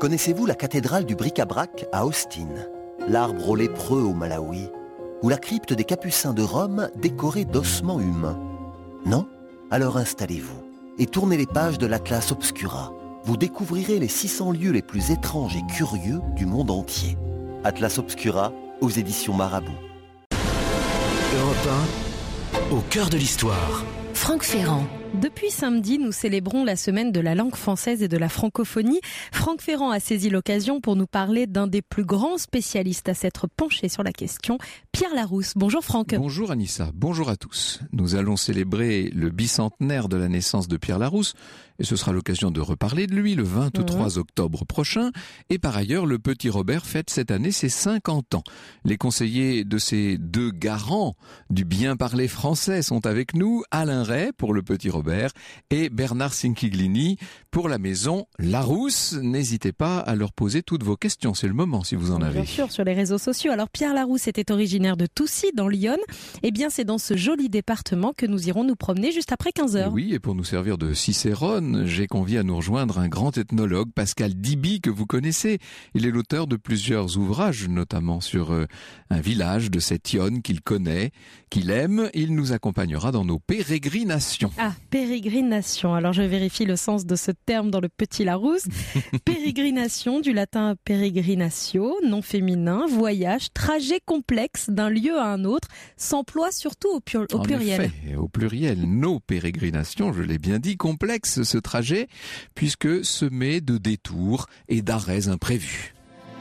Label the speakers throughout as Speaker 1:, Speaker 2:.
Speaker 1: Connaissez-vous la cathédrale du bric-à-brac à Austin, l'arbre aux lépreux au Malawi, ou la crypte des Capucins de Rome décorée d'ossements humains? Non? Alors installez-vous et tournez les pages de l'Atlas Obscura. Vous découvrirez les 600 lieux les plus étranges et curieux du monde entier. Atlas Obscura, aux éditions Marabout.
Speaker 2: Europe 1, au cœur de l'histoire.
Speaker 3: Franck Ferrand.
Speaker 4: Depuis samedi, nous célébrons la semaine de la langue française et de la francophonie. Franck Ferrand a saisi l'occasion pour nous parler d'un des plus grands spécialistes à s'être penché sur la question, Pierre Larousse. Bonjour Franck.
Speaker 5: Bonjour Anissa, bonjour à tous. Nous allons célébrer le bicentenaire de la naissance de Pierre Larousse et ce sera l'occasion de reparler de lui le 23 octobre prochain. Et par ailleurs, le petit Robert fête cette année ses 50 ans. Les conseillers de ces deux garants du bien parler français sont avec nous, Alain Ray pour le petit Robert et Bernard Sinchiglini pour la maison Larousse. N'hésitez pas à leur poser toutes vos questions, c'est le moment si vous en avez.
Speaker 4: Bien sûr, sur les réseaux sociaux. Alors Pierre Larousse était originaire de Toussy dans l'Yonne. Eh bien c'est dans ce joli département que nous irons nous promener juste après 15h.
Speaker 5: Oui, et pour nous servir de Cicérone, j'ai convié à nous rejoindre un grand ethnologue, Pascal Diby, que vous connaissez. Il est l'auteur de plusieurs ouvrages, notamment sur un village de cette Yonne qu'il connaît, qu'il aime. Il nous accompagnera dans nos pérégrinations.
Speaker 4: Ah, pérégrination. Alors je vérifie le sens de ce terme dans le petit Larousse. Pérégrination, du latin peregrinatio, nom féminin, voyage, trajet complexe d'un lieu à un autre, s'emploie surtout au pluriel.
Speaker 5: En effet, au pluriel, nos pérégrinations, je l'ai bien dit, complexe ce trajet, puisque semé de détours et d'arrêts imprévus.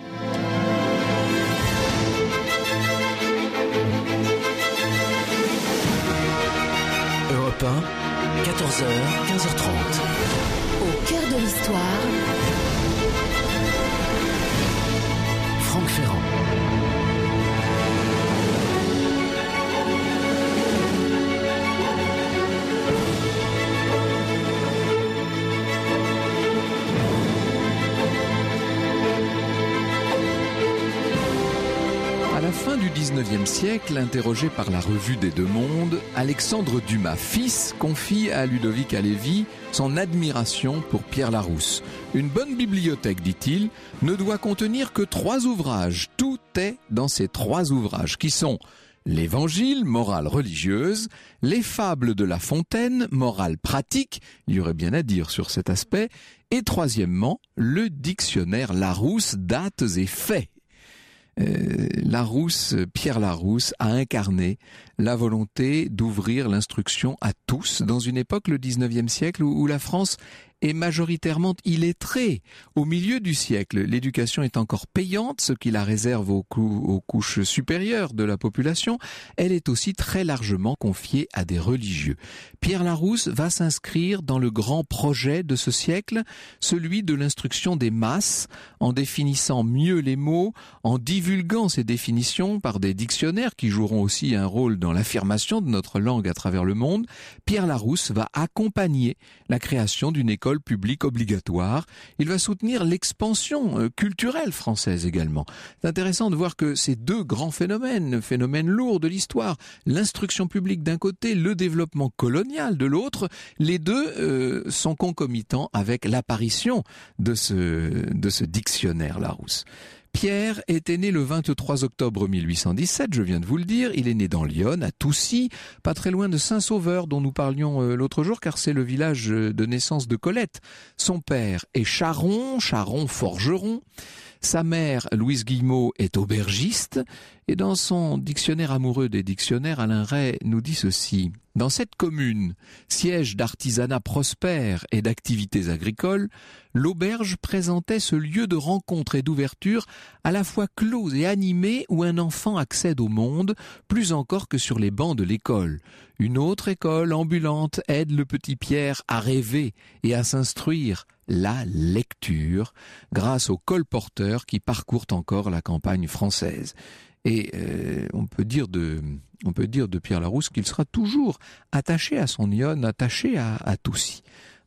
Speaker 2: Europe 1, 14h, 15h30.
Speaker 3: Au cœur de l'histoire.
Speaker 2: Franck Ferrand.
Speaker 5: À la fin du 19e siècle, interrogé par la Revue des Deux Mondes, Alexandre Dumas, fils, confie à Ludovic Halévy son admiration pour Pierre Larousse. Une bonne bibliothèque, dit-il, ne doit contenir que 3 ouvrages. Tout est dans ces 3 ouvrages, qui sont l'Évangile, morale religieuse, les fables de La Fontaine, morale pratique, il y aurait bien à dire sur cet aspect, et troisièmement, le dictionnaire Larousse, dates et faits. Pierre Larousse a incarné la volonté d'ouvrir l'instruction à tous dans une époque, le 19e siècle, où la France est majoritairement illettrée. Au milieu du siècle, l'éducation est encore payante, ce qui la réserve aux couches supérieures de la population. Elle est aussi très largement confiée à des religieux. Pierre Larousse va s'inscrire dans le grand projet de ce siècle, celui de l'instruction des masses, en définissant mieux les mots, en divulguant ces définitions par des dictionnaires qui joueront aussi un rôle dans l'affirmation de notre langue à travers le monde. Pierre Larousse va accompagner la création d'une école publique obligatoire. Il va soutenir l'expansion culturelle française également. C'est intéressant de voir que ces deux grands phénomènes lourds de l'histoire, l'instruction publique d'un côté, le développement colonial de l'autre, les deux sont concomitants avec l'apparition de ce dictionnaire Larousse. Pierre était né le 23 octobre 1817, je viens de vous le dire. Il est né dans l'Yonne, à Toussy, pas très loin de Saint-Sauveur, dont nous parlions l'autre jour, car c'est le village de naissance de Colette. Son père est charron forgeron. Sa mère, Louise Guillemot, est aubergiste. Et dans son dictionnaire amoureux des dictionnaires, Alain Ray nous dit ceci. Dans cette commune, siège d'artisanat prospère et d'activités agricoles, l'auberge présentait ce lieu de rencontre et d'ouverture à la fois clos et animé où un enfant accède au monde, plus encore que sur les bancs de l'école. Une autre école ambulante aide le petit Pierre à rêver et à s'instruire, la lecture, grâce aux colporteurs qui parcourent encore la campagne française. Et on peut dire de Pierre Larousse qu'il sera toujours attaché à son Yonne, attaché à Toussy.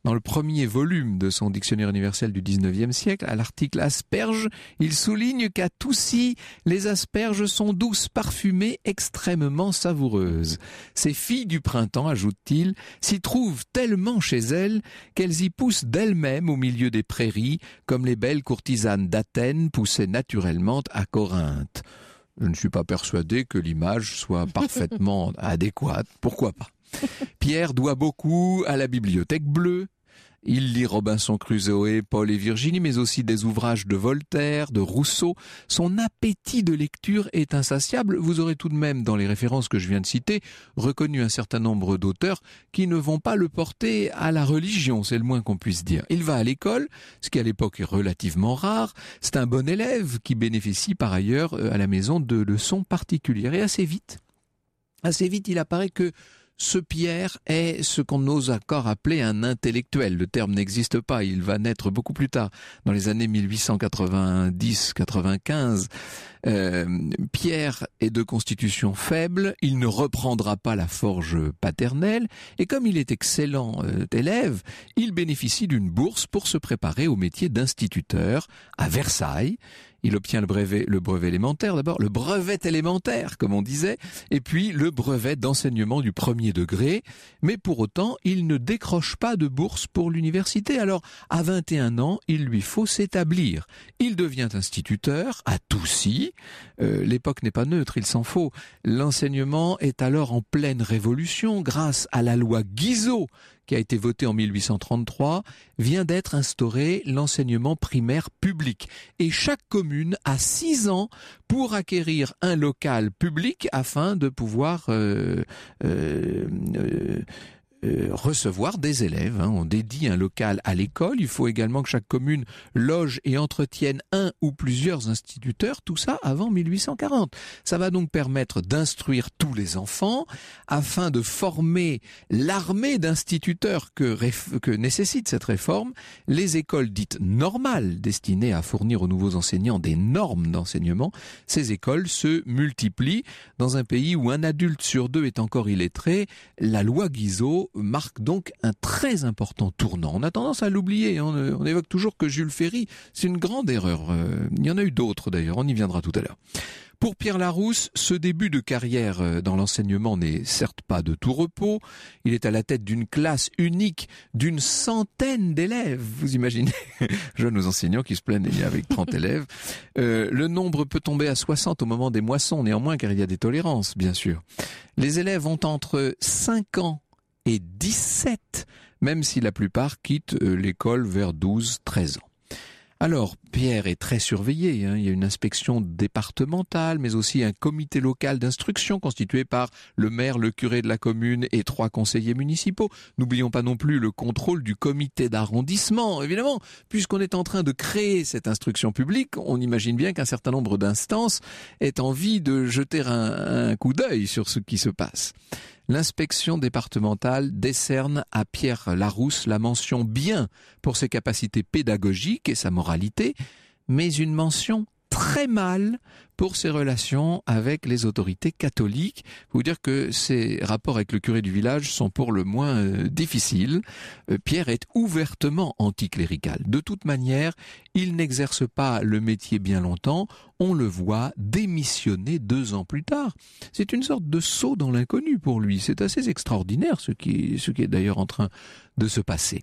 Speaker 5: Dans le premier volume de son dictionnaire universel du 19e siècle, à l'article asperge, il souligne qu'à Toucy, les asperges sont douces, parfumées, extrêmement savoureuses. Ces filles du printemps, ajoute-t-il, s'y trouvent tellement chez elles qu'elles y poussent d'elles-mêmes au milieu des prairies, comme les belles courtisanes d'Athènes poussaient naturellement à Corinthe. Je ne suis pas persuadé que l'image soit parfaitement adéquate. Pourquoi pas ? Pierre doit beaucoup à la Bibliothèque Bleue. Il lit Robinson Crusoe, Paul et Virginie, mais aussi des ouvrages de Voltaire, de Rousseau. Son appétit de lecture est insatiable. Vous aurez tout de même, dans les références que je viens de citer, reconnu un certain nombre d'auteurs qui ne vont pas le porter à la religion, c'est le moins qu'on puisse dire. Il va à l'école, ce qui à l'époque est relativement rare. C'est un bon élève qui bénéficie par ailleurs à la maison de leçons particulières. Et assez vite, il apparaît que ce Pierre est ce qu'on ose encore appeler un intellectuel. Le terme n'existe pas, il va naître beaucoup plus tard, dans les années 1890-95. Pierre est de constitution faible, il ne reprendra pas la forge paternelle, et comme il est excellent élève, il bénéficie d'une bourse pour se préparer au métier d'instituteur à Versailles. Il obtient le brevet élémentaire d'abord, le brevet élémentaire comme on disait, et puis le brevet d'enseignement du premier degré, mais pour autant il ne décroche pas de bourse pour l'université. Alors à 21 ans, il lui faut s'établir. Il devient instituteur à Toucy. L'époque n'est pas neutre, il s'en faut. L'enseignement est alors en pleine révolution grâce à la loi Guizot, qui a été votée en 1833, vient d'être instauré l'enseignement primaire public. Et chaque commune a 6 ans pour acquérir un local public afin de pouvoir recevoir des élèves. On dédie un local à l'école. Il faut également que chaque commune loge et entretienne un ou plusieurs instituteurs, tout ça avant 1840. Ça va donc permettre d'instruire tous les enfants afin de former l'armée d'instituteurs que nécessite cette réforme. Les écoles dites normales, destinées à fournir aux nouveaux enseignants des normes d'enseignement, ces écoles se multiplient. Dans un pays où un adulte sur 2 est encore illettré, la loi Guizot marque donc un très important tournant. On a tendance à l'oublier, on évoque toujours que Jules Ferry, c'est une grande erreur. Il y en a eu d'autres d'ailleurs, on y viendra tout à l'heure. Pour Pierre Larousse, ce début de carrière dans l'enseignement n'est certes pas de tout repos. Il est à la tête d'une classe unique d'une centaine d'élèves. Vous imaginez, jeunes enseignants qui se plaignent avec 30 élèves. Le nombre peut tomber à 60 au moment des moissons, néanmoins, car il y a des tolérances, bien sûr. Les élèves ont entre 5 ans et 17, même si la plupart quittent l'école vers 12-13 ans. Alors, Pierre est très surveillé, il y a une inspection départementale, mais aussi un comité local d'instruction constitué par le maire, le curé de la commune et 3 conseillers municipaux. N'oublions pas non plus le contrôle du comité d'arrondissement, évidemment, puisqu'on est en train de créer cette instruction publique, on imagine bien qu'un certain nombre d'instances aient envie de jeter un coup d'œil sur ce qui se passe. L'inspection départementale décerne à Pierre Larousse la mention bien pour ses capacités pédagogiques et sa moralité, mais une mention très mal pour ses relations avec les autorités catholiques. Faut vous dire que ses rapports avec le curé du village sont pour le moins difficiles. Pierre est ouvertement anticlérical. De toute manière, il n'exerce pas le métier bien longtemps. On le voit démissionner 2 ans plus tard. C'est une sorte de saut dans l'inconnu pour lui. C'est assez extraordinaire ce qui est d'ailleurs en train de se passer.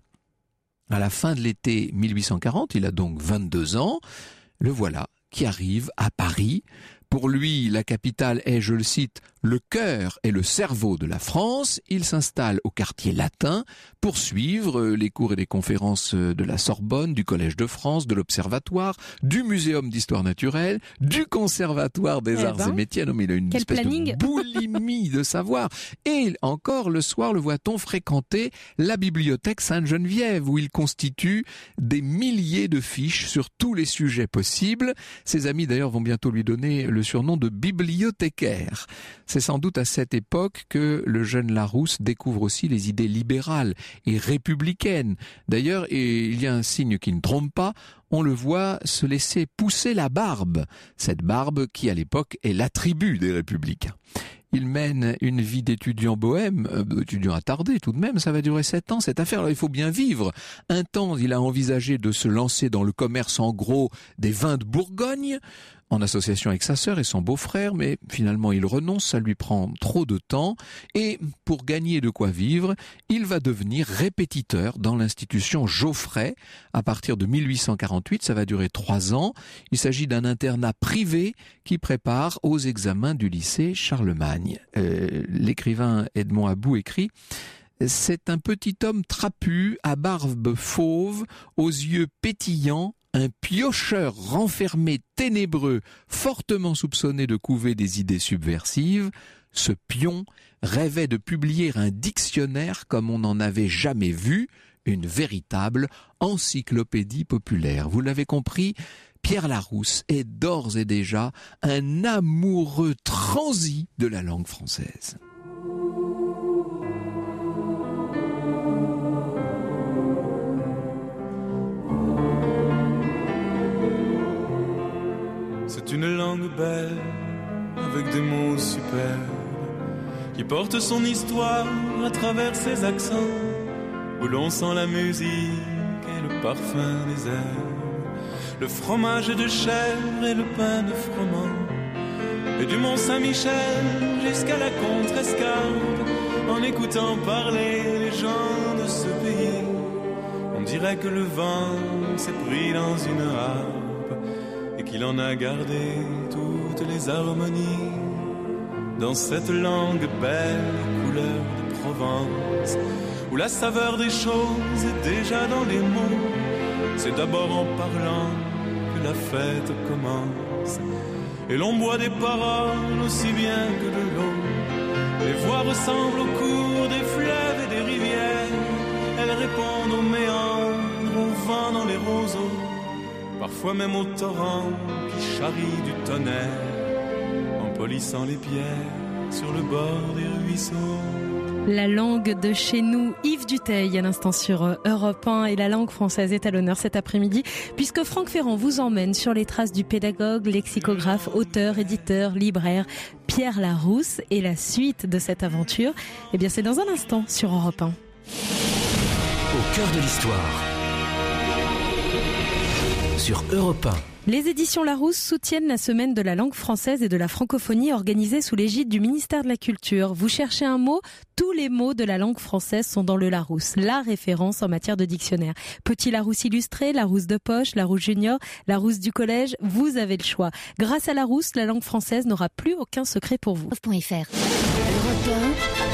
Speaker 5: À la fin de l'été 1840, il a donc 22 ans. Le voilà qui arrive à Paris. Pour lui, la capitale est, je le cite, le cœur et le cerveau de la France. Il s'installe au quartier latin pour suivre les cours et les conférences de la Sorbonne, du Collège de France, de l'Observatoire, du Muséum d'Histoire Naturelle, du Conservatoire des Arts et Métiers. Non, mais il a une espèce de boulimie de savoir. Et encore le soir, le voit-on fréquenter la bibliothèque Sainte-Geneviève, où il constitue des milliers de fiches sur tous les sujets possibles. Ses amis d'ailleurs vont bientôt lui donner le surnom de bibliothécaire. C'est sans doute à cette époque que le jeune Larousse découvre aussi les idées libérales et républicaines. D'ailleurs, il y a un signe qui ne trompe pas, on le voit se laisser pousser la barbe. Cette barbe qui, à l'époque, est l'attribut des républicains. Il mène une vie d'étudiant bohème, étudiant attardé tout de même, ça va durer 7 ans cette affaire. Alors il faut bien vivre. Un temps, il a envisagé de se lancer dans le commerce en gros des vins de Bourgogne, en association avec sa sœur et son beau-frère, mais finalement il renonce, ça lui prend trop de temps, et pour gagner de quoi vivre, il va devenir répétiteur dans l'institution Geoffrey à partir de 1848, ça va durer 3 ans. Il s'agit d'un internat privé qui prépare aux examens du lycée Charlemagne. L'écrivain Edmond About écrit: c'est un petit homme trapu, à barbe fauve, aux yeux pétillants, un piocheur renfermé ténébreux, fortement soupçonné de couver des idées subversives. Ce pion rêvait de publier un dictionnaire comme on n'en avait jamais vu, une véritable encyclopédie populaire. Vous l'avez compris, Pierre Larousse est d'ores et déjà un amoureux transi de la langue française.
Speaker 6: C'est une langue belle, avec des mots superbes, qui porte son histoire à travers ses accents, où l'on sent la musique et le parfum des herbes, le fromage de chèvre et le pain de froment, et du Mont Saint-Michel jusqu'à la Contrescarpe. En écoutant parler les gens de ce pays, on dirait que le vent s'est pris dans une harpe et qu'il en a gardé toutes les harmonies. Dans cette langue belle, couleur de Provence, où la saveur des choses est déjà dans les mots, c'est d'abord en parlant que la fête commence. Et l'on boit des paroles aussi bien que de l'eau. Les voix ressemblent au cours des fleuves et des rivières. Elles répondent aux méandres, au vent dans les roseaux, parfois même au torrent qui charrie du tonnerre, en polissant les pierres sur le bord des ruisseaux.
Speaker 4: La langue de chez nous, Yves Dutheil, à l'instant sur Europe 1, et la langue française est à l'honneur cet après-midi, puisque Franck Ferrand vous emmène sur les traces du pédagogue, lexicographe, auteur, éditeur, libraire, Pierre Larousse. Et la suite de cette aventure, eh bien c'est dans un instant sur Europe 1.
Speaker 2: Au cœur de l'histoire. Sur Europe 1.
Speaker 4: Les éditions Larousse soutiennent la semaine de la langue française et de la francophonie organisée sous l'égide du ministère de la Culture. Vous cherchez un mot ? Tous les mots de la langue française sont dans le Larousse, la référence en matière de dictionnaire. Petit Larousse illustré, Larousse de poche, Larousse junior, Larousse du collège, vous avez le choix. Grâce à Larousse, la langue française n'aura plus aucun secret pour vous.
Speaker 3: .fr. Europe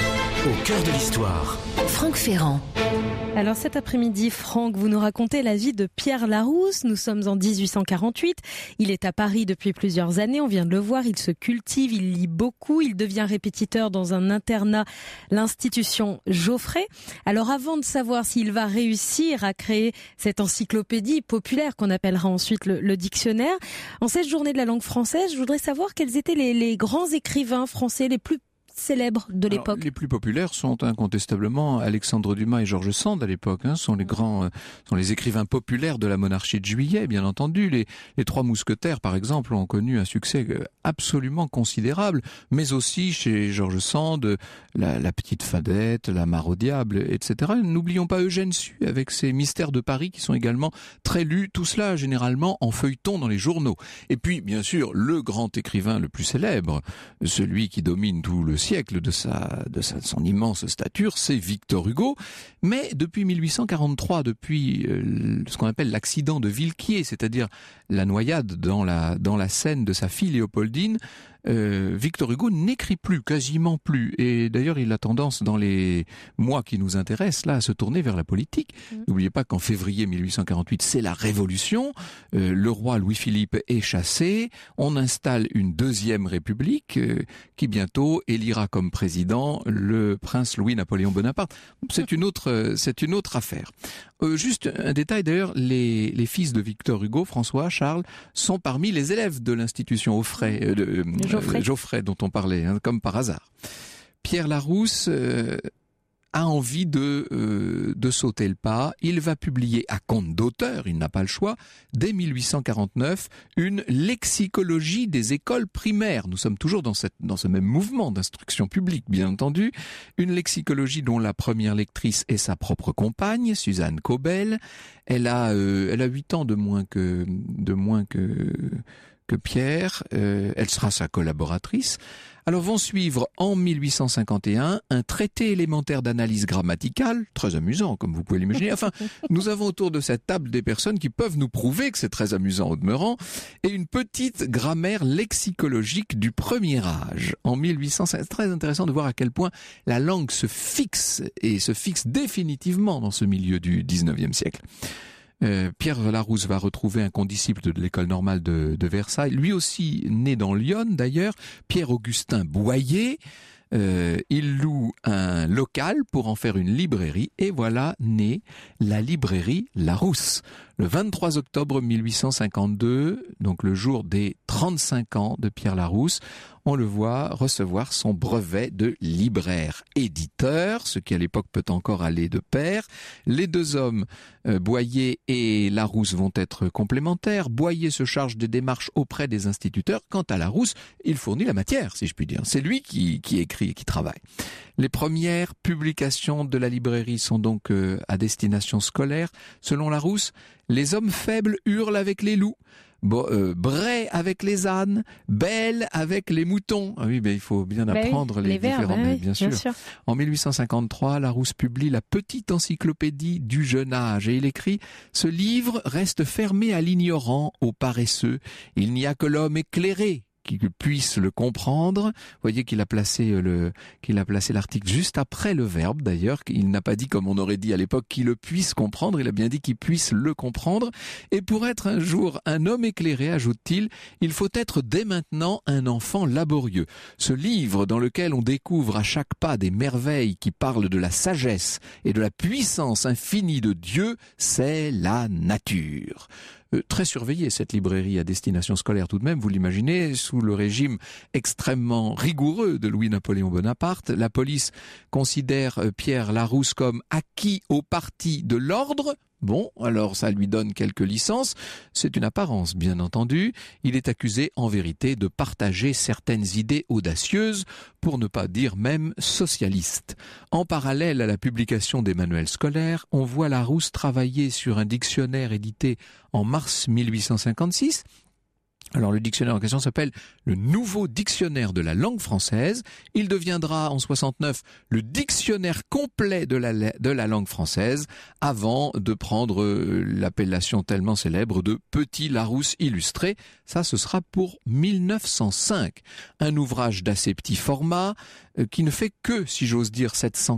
Speaker 2: Au cœur de l'histoire.
Speaker 3: 1, Franck Ferrand.
Speaker 4: Alors cet après-midi, Franck, vous nous racontez la vie de Pierre Larousse. Nous sommes en 1848. Il est à Paris depuis plusieurs années, on vient de le voir. Il se cultive, il lit beaucoup. Il devient répétiteur dans un internat, l'institution Geoffrey. Alors avant de savoir s'il va réussir à créer cette encyclopédie populaire qu'on appellera ensuite le dictionnaire, en cette journée de la langue française, je voudrais savoir quels étaient les grands écrivains français les plus célèbres de l'époque.
Speaker 5: Alors, les plus populaires sont incontestablement Alexandre Dumas et George Sand à l'époque. Sont les écrivains populaires de la monarchie de Juillet, bien entendu. Les Trois Mousquetaires, par exemple, ont connu un succès absolument considérable. Mais aussi chez George Sand, la Petite Fadette, la Mare au diable, etc. N'oublions pas Eugène Sue avec ses Mystères de Paris qui sont également très lus. Tout cela généralement en feuilleton dans les journaux. Et puis, bien sûr, le grand écrivain le plus célèbre, celui qui domine tout le siècle de son immense stature, c'est Victor Hugo. Mais depuis 1843, depuis ce qu'on appelle l'accident de Villequier, c'est-à-dire la noyade dans la Seine de sa fille Léopoldine, Victor Hugo n'écrit plus, quasiment plus. Et d'ailleurs, il a tendance, dans les mois qui nous intéressent, là, à se tourner vers la politique. N'oubliez pas qu'en février 1848, c'est la Révolution. Le roi Louis-Philippe est chassé. On installe une deuxième république qui bientôt élira comme président le prince Louis-Napoléon Bonaparte. C'est une autre affaire. Juste un détail d'ailleurs, les fils de Victor Hugo, François, Charles, sont parmi les élèves de l'institution Geoffrey dont on parlait, comme par hasard. Pierre Larousse a envie de sauter le pas. Il va publier à compte d'auteur, il n'a pas le choix, dès 1849, une lexicologie des écoles primaires. Nous sommes toujours dans ce même mouvement d'instruction publique, bien entendu. Une lexicologie dont la première lectrice est sa propre compagne, Suzanne Cobel. Elle a 8 ans de moins que Pierre. Elle sera sa collaboratrice. Alors vont suivre en 1851 un traité élémentaire d'analyse grammaticale, très amusant comme vous pouvez l'imaginer. Enfin, nous avons autour de cette table des personnes qui peuvent nous prouver que c'est très amusant au demeurant, et une petite grammaire lexicologique du premier âge. En 1850, c'est très intéressant de voir à quel point la langue se fixe définitivement dans ce milieu du 19e siècle. Pierre Larousse va retrouver un condisciple de l'école normale de Versailles, lui aussi né dans l'Yonne d'ailleurs, Pierre-Augustin Boyer. Il loue un local pour en faire une librairie et voilà née la librairie Larousse. Le 23 octobre 1852, donc le jour des 35 ans de Pierre Larousse, on le voit recevoir son brevet de libraire-éditeur, ce qui à l'époque peut encore aller de pair. Les deux hommes, Boyer et Larousse, vont être complémentaires. Boyer se charge des démarches auprès des instituteurs. Quant à Larousse, il fournit la matière, si je puis dire. C'est lui qui écrit et qui travaille. Les premières publications de la librairie sont donc à destination scolaire. Selon Larousse, les hommes faibles hurlent avec les loups. Bray avec les ânes, Belle avec les moutons. Ah oui, il faut bien apprendre les différents verbes, bien sûr. En 1853, Larousse publie la petite encyclopédie du jeune âge et il écrit « Ce livre reste fermé à l'ignorant, au paresseux. Il n'y a que l'homme éclairé qui puisse le comprendre. » Vous voyez qu'il a placé l'article juste après le verbe d'ailleurs. Il n'a pas dit, comme on aurait dit à l'époque, qu'il le puisse comprendre. Il a bien dit qu'il puisse le comprendre. Et pour être un jour un homme éclairé, ajoute-t-il, il faut être dès maintenant un enfant laborieux. Ce livre dans lequel on découvre à chaque pas des merveilles qui parlent de la sagesse et de la puissance infinie de Dieu, c'est la nature. Très surveillée cette librairie à destination scolaire tout de même, vous l'imaginez, sous le régime extrêmement rigoureux de Louis-Napoléon Bonaparte. La police considère Pierre Larousse comme acquis au parti de l'ordre. Bon, alors ça lui donne quelques licences, c'est une apparence bien entendu. Il est accusé en vérité de partager certaines idées audacieuses, pour ne pas dire même socialistes. En parallèle à la publication des manuels scolaires, on voit Larousse travailler sur un dictionnaire édité en mars 1856. Alors le dictionnaire en question s'appelle le Nouveau Dictionnaire de la langue française. Il deviendra en 69 le dictionnaire complet de la langue française avant de prendre l'appellation tellement célèbre de Petit Larousse illustré. Ça, ce sera pour 1905. Un ouvrage d'assez petit format qui ne fait que, si j'ose dire,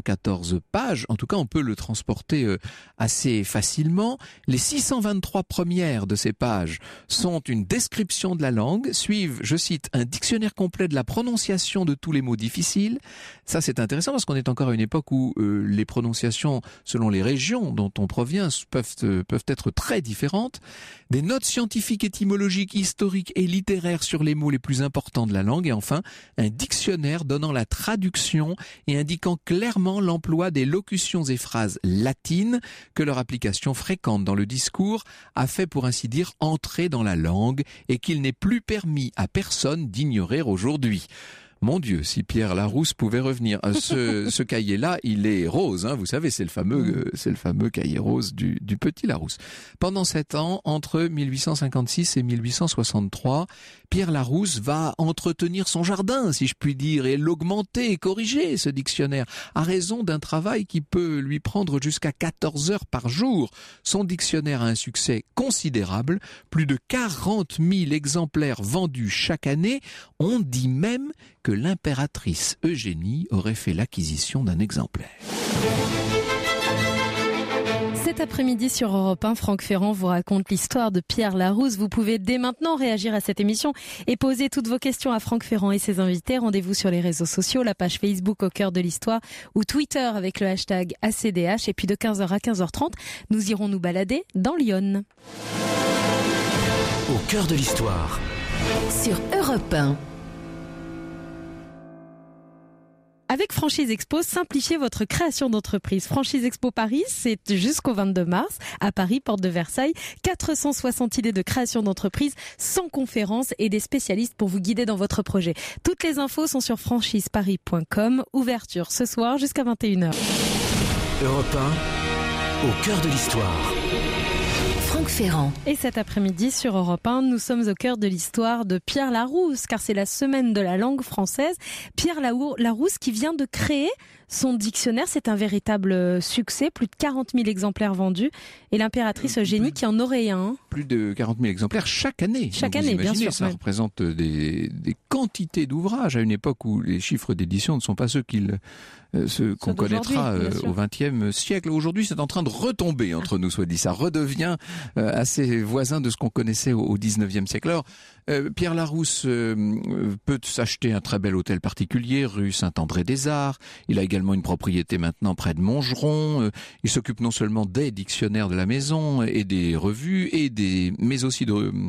Speaker 5: 714 pages. En tout cas, on peut le transporter assez facilement. Les 623 premières de ces pages sont une description de la langue. Suivent, je cite, un dictionnaire complet de la prononciation de tous les mots difficiles. Ça, c'est intéressant parce qu'on est encore à une époque où les prononciations, selon les régions dont on provient, peuvent être très différentes. Des notes scientifiques, étymologiques, historiques et littéraires sur les mots les plus importants de la langue. Et enfin, un dictionnaire donnant la traduction et indiquant clairement l'emploi des locutions et phrases latines que leur application fréquente dans le discours a fait, pour ainsi dire, entrer dans la langue et qu'il n'est plus permis à personne d'ignorer aujourd'hui. Mon Dieu, si Pierre Larousse pouvait revenir. Ce cahier-là, il est rose, hein, vous savez, c'est le fameux cahier rose du petit Larousse. Pendant 7 ans, entre 1856 et 1863, Pierre Larousse va entretenir son jardin, si je puis dire, et l'augmenter et corriger, ce dictionnaire, à raison d'un travail qui peut lui prendre jusqu'à 14 heures par jour. Son dictionnaire a un succès considérable, plus de 40 000 exemplaires vendus chaque année. On dit même que l'impératrice Eugénie aurait fait l'acquisition d'un exemplaire.
Speaker 4: Cet après-midi sur Europe 1, Franck Ferrand vous raconte l'histoire de Pierre Larousse. Vous pouvez dès maintenant réagir à cette émission et poser toutes vos questions à Franck Ferrand et ses invités. Rendez-vous sur les réseaux sociaux, la page Facebook Au Cœur de l'Histoire ou Twitter avec le hashtag ACDH. Et puis de 15h à 15h30, nous irons nous balader dans l'Yonne.
Speaker 2: Au cœur de l'histoire.
Speaker 3: Sur Europe 1.
Speaker 4: Avec Franchise Expo, simplifiez votre création d'entreprise. Franchise Expo Paris, c'est jusqu'au 22 mars à Paris, porte de Versailles. 460 idées de création d'entreprise, 100 conférences et des spécialistes pour vous guider dans votre projet. Toutes les infos sont sur franchiseparis.com. Ouverture ce soir jusqu'à 21h.
Speaker 2: Europe 1, au cœur de l'histoire.
Speaker 3: Franck Ferrand.
Speaker 4: Et cet après-midi sur Europe 1, nous sommes au cœur de l'histoire de Pierre Larousse, car c'est la semaine de la langue française. Pierre Larousse qui vient de créer son dictionnaire, c'est un véritable succès, plus de 40 000 exemplaires vendus, et l'impératrice Eugénie qui en aurait un.
Speaker 5: Plus de 40 000 exemplaires chaque année.
Speaker 4: Chaque
Speaker 5: Donc
Speaker 4: année,
Speaker 5: vous imaginez,
Speaker 4: bien sûr.
Speaker 5: Ça représente des quantités d'ouvrages à une époque où les chiffres d'édition ne sont pas ceux qu'on connaîtra au XXe siècle. Aujourd'hui, c'est en train de retomber entre nous, soit dit. Ça redevient assez voisin de ce qu'on connaissait au XIXe siècle. Alors, Pierre Larousse peut s'acheter un très bel hôtel particulier, rue Saint-André-des-Arts. Il a également une propriété maintenant près de Montgeron. Il s'occupe non seulement des dictionnaires de la maison et des revues, mais aussi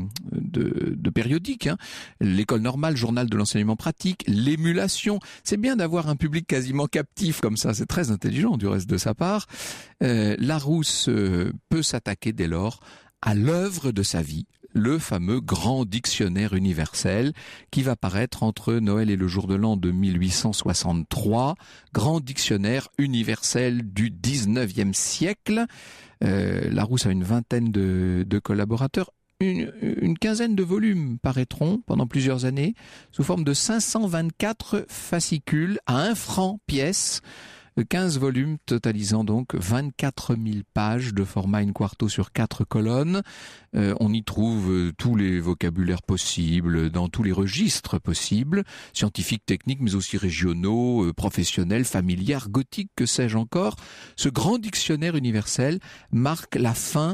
Speaker 5: de périodiques. L'école normale, journal de l'enseignement pratique, l'émulation. C'est bien d'avoir un public quasiment captif comme ça. C'est très intelligent du reste de sa part. Larousse peut s'attaquer dès lors à l'œuvre de sa vie, le fameux grand dictionnaire universel qui va paraître entre Noël et le jour de l'an de 1863, grand dictionnaire universel du 19e siècle. Larousse a une vingtaine de collaborateurs. Une quinzaine de volumes paraîtront pendant plusieurs années sous forme de 524 fascicules à 1 franc pièce. 15 volumes totalisant donc 24 000 pages de format in-quarto sur 4 colonnes. On y trouve tous les vocabulaires possibles, dans tous les registres possibles, scientifiques, techniques, mais aussi régionaux, professionnels, familiers, gothiques, que sais-je encore. Ce grand dictionnaire universel marque la fin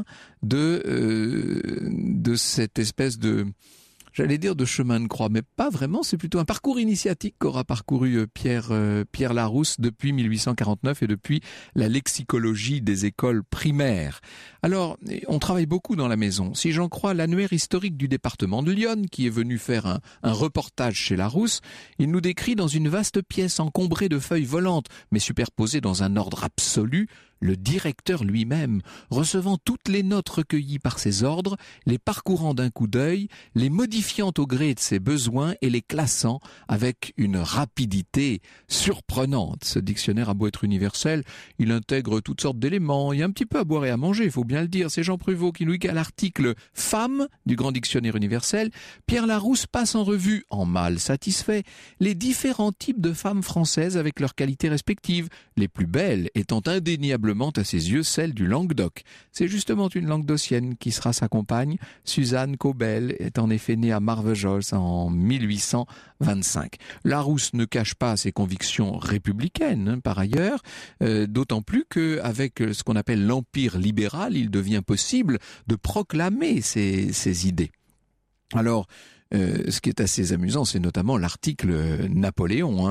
Speaker 5: de cette espèce de... J'allais dire de chemin de croix, mais pas vraiment, c'est plutôt un parcours initiatique qu'aura parcouru Pierre Larousse depuis 1849 et depuis la lexicologie des écoles primaires. Alors, on travaille beaucoup dans la maison. Si j'en crois l'annuaire historique du département de l'Yonne, qui est venu faire un reportage chez Larousse, il nous décrit dans une vaste pièce encombrée de feuilles volantes, mais superposées dans un ordre absolu, le directeur lui-même, recevant toutes les notes recueillies par ses ordres, les parcourant d'un coup d'œil, les modifiant au gré de ses besoins et les classant avec une rapidité surprenante. Ce dictionnaire a beau être universel, il intègre toutes sortes d'éléments, il y a un petit peu à boire et à manger, il faut bien le dire. C'est Jean Pruvot qui nous dit qu'à l'article « Femmes » du Grand Dictionnaire universel, Pierre Larousse passe en revue, en mal satisfait, les différents types de femmes françaises avec leurs qualités respectives, les plus belles étant indéniablement à ses yeux celle du Languedoc. C'est justement une Languedocienne qui sera sa compagne. Suzanne Cobel est en effet née à Marvejols en 1825. Larousse ne cache pas ses convictions républicaines, par ailleurs, d'autant plus qu'avec ce qu'on appelle l'empire libéral, il devient possible de proclamer ses idées. Alors, ce qui est assez amusant, c'est notamment l'article Napoléon.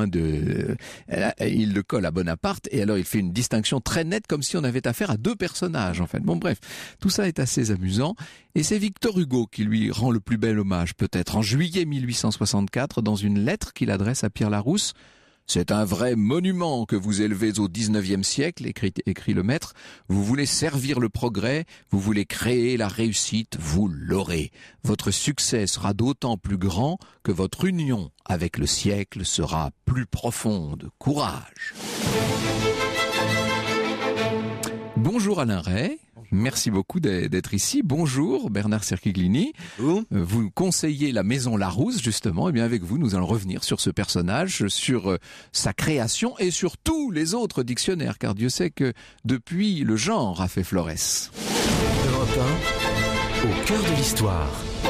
Speaker 5: Il le colle à Bonaparte et alors il fait une distinction très nette comme si on avait affaire à deux personnages en fait. Bon bref, tout ça est assez amusant et c'est Victor Hugo qui lui rend le plus bel hommage peut-être en juillet 1864 dans une lettre qu'il adresse à Pierre Larousse. C'est un vrai monument que vous élevez au XIXe siècle, écrit le maître. Vous voulez servir le progrès, vous voulez créer la réussite, vous l'aurez. Votre succès sera d'autant plus grand que votre union avec le siècle sera plus profonde. Courage. Bonjour Alain Ray. Merci beaucoup d'être ici. Bonjour Bernard Cerchiglini.
Speaker 7: Bonjour.
Speaker 5: Vous conseillez la maison Larousse justement. Et bien avec vous, nous allons revenir sur ce personnage, sur sa création et sur tous les autres dictionnaires, car Dieu sait que depuis le genre a fait Florès.
Speaker 2: Europe 1, au cœur de l'histoire.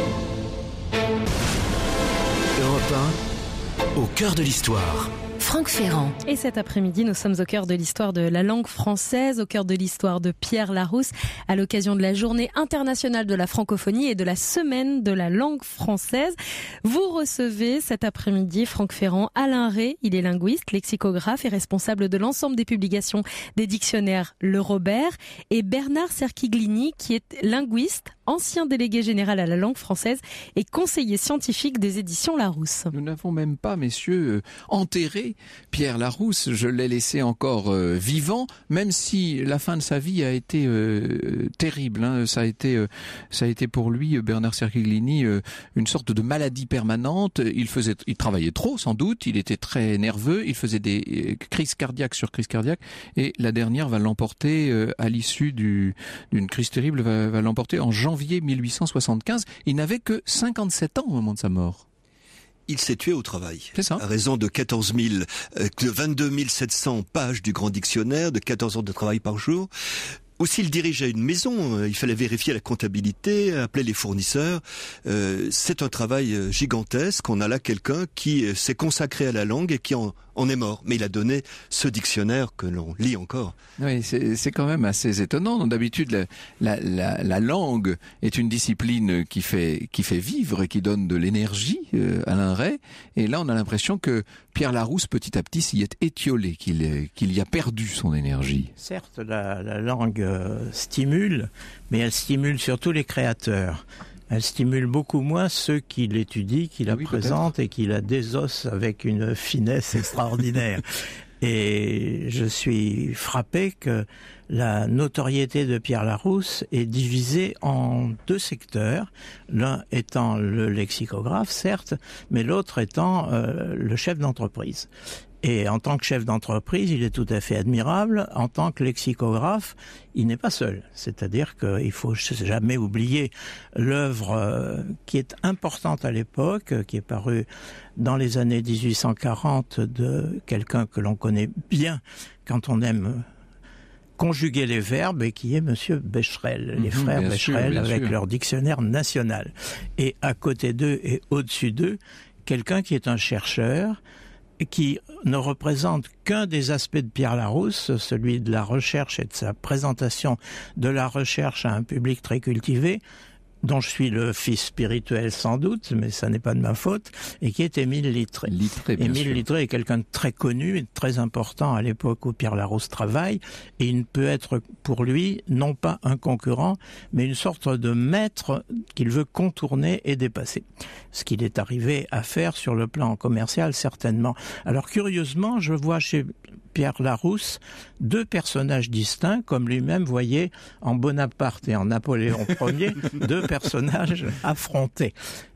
Speaker 2: Europe 1, au cœur de l'histoire.
Speaker 3: Franck Ferrand.
Speaker 4: Et cet après-midi, nous sommes au cœur de l'histoire de la langue française, au cœur de l'histoire de Pierre Larousse, à l'occasion de la Journée internationale de la francophonie et de la Semaine de la langue française. Vous recevez cet après-midi, Franck Ferrand, Alain Ray. Il est linguiste, lexicographe et responsable de l'ensemble des publications des dictionnaires Le Robert, et Bernard Cerchiglini, qui est linguiste, ancien délégué général à la langue française et conseiller scientifique des éditions Larousse.
Speaker 5: Nous n'avons même pas, messieurs, enterré Pierre Larousse. Je l'ai laissé encore vivant, même si la fin de sa vie a été terrible. Hein. Ça a été pour lui, Bernard Cerchiglini, une sorte de maladie permanente. Il travaillait trop, sans doute. Il était très nerveux. Il faisait des crises cardiaques sur crises cardiaques. Et la dernière va l'emporter à l'issue d'une crise terrible, va l'emporter en janvier 1875. Il n'avait que 57 ans au moment de sa mort.
Speaker 7: Il s'est tué au travail.
Speaker 5: C'est ça.
Speaker 7: À raison de 22 700 pages du Grand Dictionnaire, de 14 heures de travail par jour. Aussi, il dirigeait une maison, il fallait vérifier la comptabilité, appeler les fournisseurs. C'est un travail gigantesque. On a là quelqu'un qui s'est consacré à la langue et qui en est mort. Mais il a donné ce dictionnaire que l'on lit encore.
Speaker 5: Oui, c'est quand même assez étonnant. D'habitude, la langue est une discipline qui fait vivre et qui donne de l'énergie, Alain Ray. Et là, on a l'impression que Pierre Larousse, petit à petit, s'y est étiolé, qu'il y a perdu son énergie.
Speaker 8: Certes, la langue stimule, mais elle stimule surtout les créateurs. Elle stimule beaucoup moins ceux qui l'étudient, qui la présentent et qui la désossent avec une finesse extraordinaire. Et je suis frappé que la notoriété de Pierre Larousse est divisée en deux secteurs, l'un étant le lexicographe, certes, mais l'autre étant le chef d'entreprise. Et en tant que chef d'entreprise, il est tout à fait admirable. En tant que lexicographe, il n'est pas seul. C'est-à-dire qu'il faut jamais oublier l'œuvre qui est importante à l'époque, qui est parue dans les années 1840 de quelqu'un que l'on connaît bien quand on aime conjuguer les verbes et qui est Monsieur Becherel, les frères Becherel avec leur dictionnaire national. Et à côté d'eux et au-dessus d'eux, quelqu'un qui est un chercheur qui ne représente qu'un des aspects de Pierre Larousse, celui de la recherche et de sa présentation de la recherche à un public très cultivé, dont je suis le fils spirituel sans doute, mais ça n'est pas de ma faute, et qui est Émile Littré. Émile Littré est quelqu'un de très connu et de très important à l'époque où Pierre Larousse travaille, et il ne peut être pour lui non pas un concurrent, mais une sorte de maître qu'il veut contourner et dépasser. Ce qu'il est arrivé à faire sur le plan commercial, certainement. Alors curieusement, je vois chez Pierre Larousse deux personnages distincts, comme lui-même voyait en Bonaparte et en Napoléon Ier, deux personnages affrontés.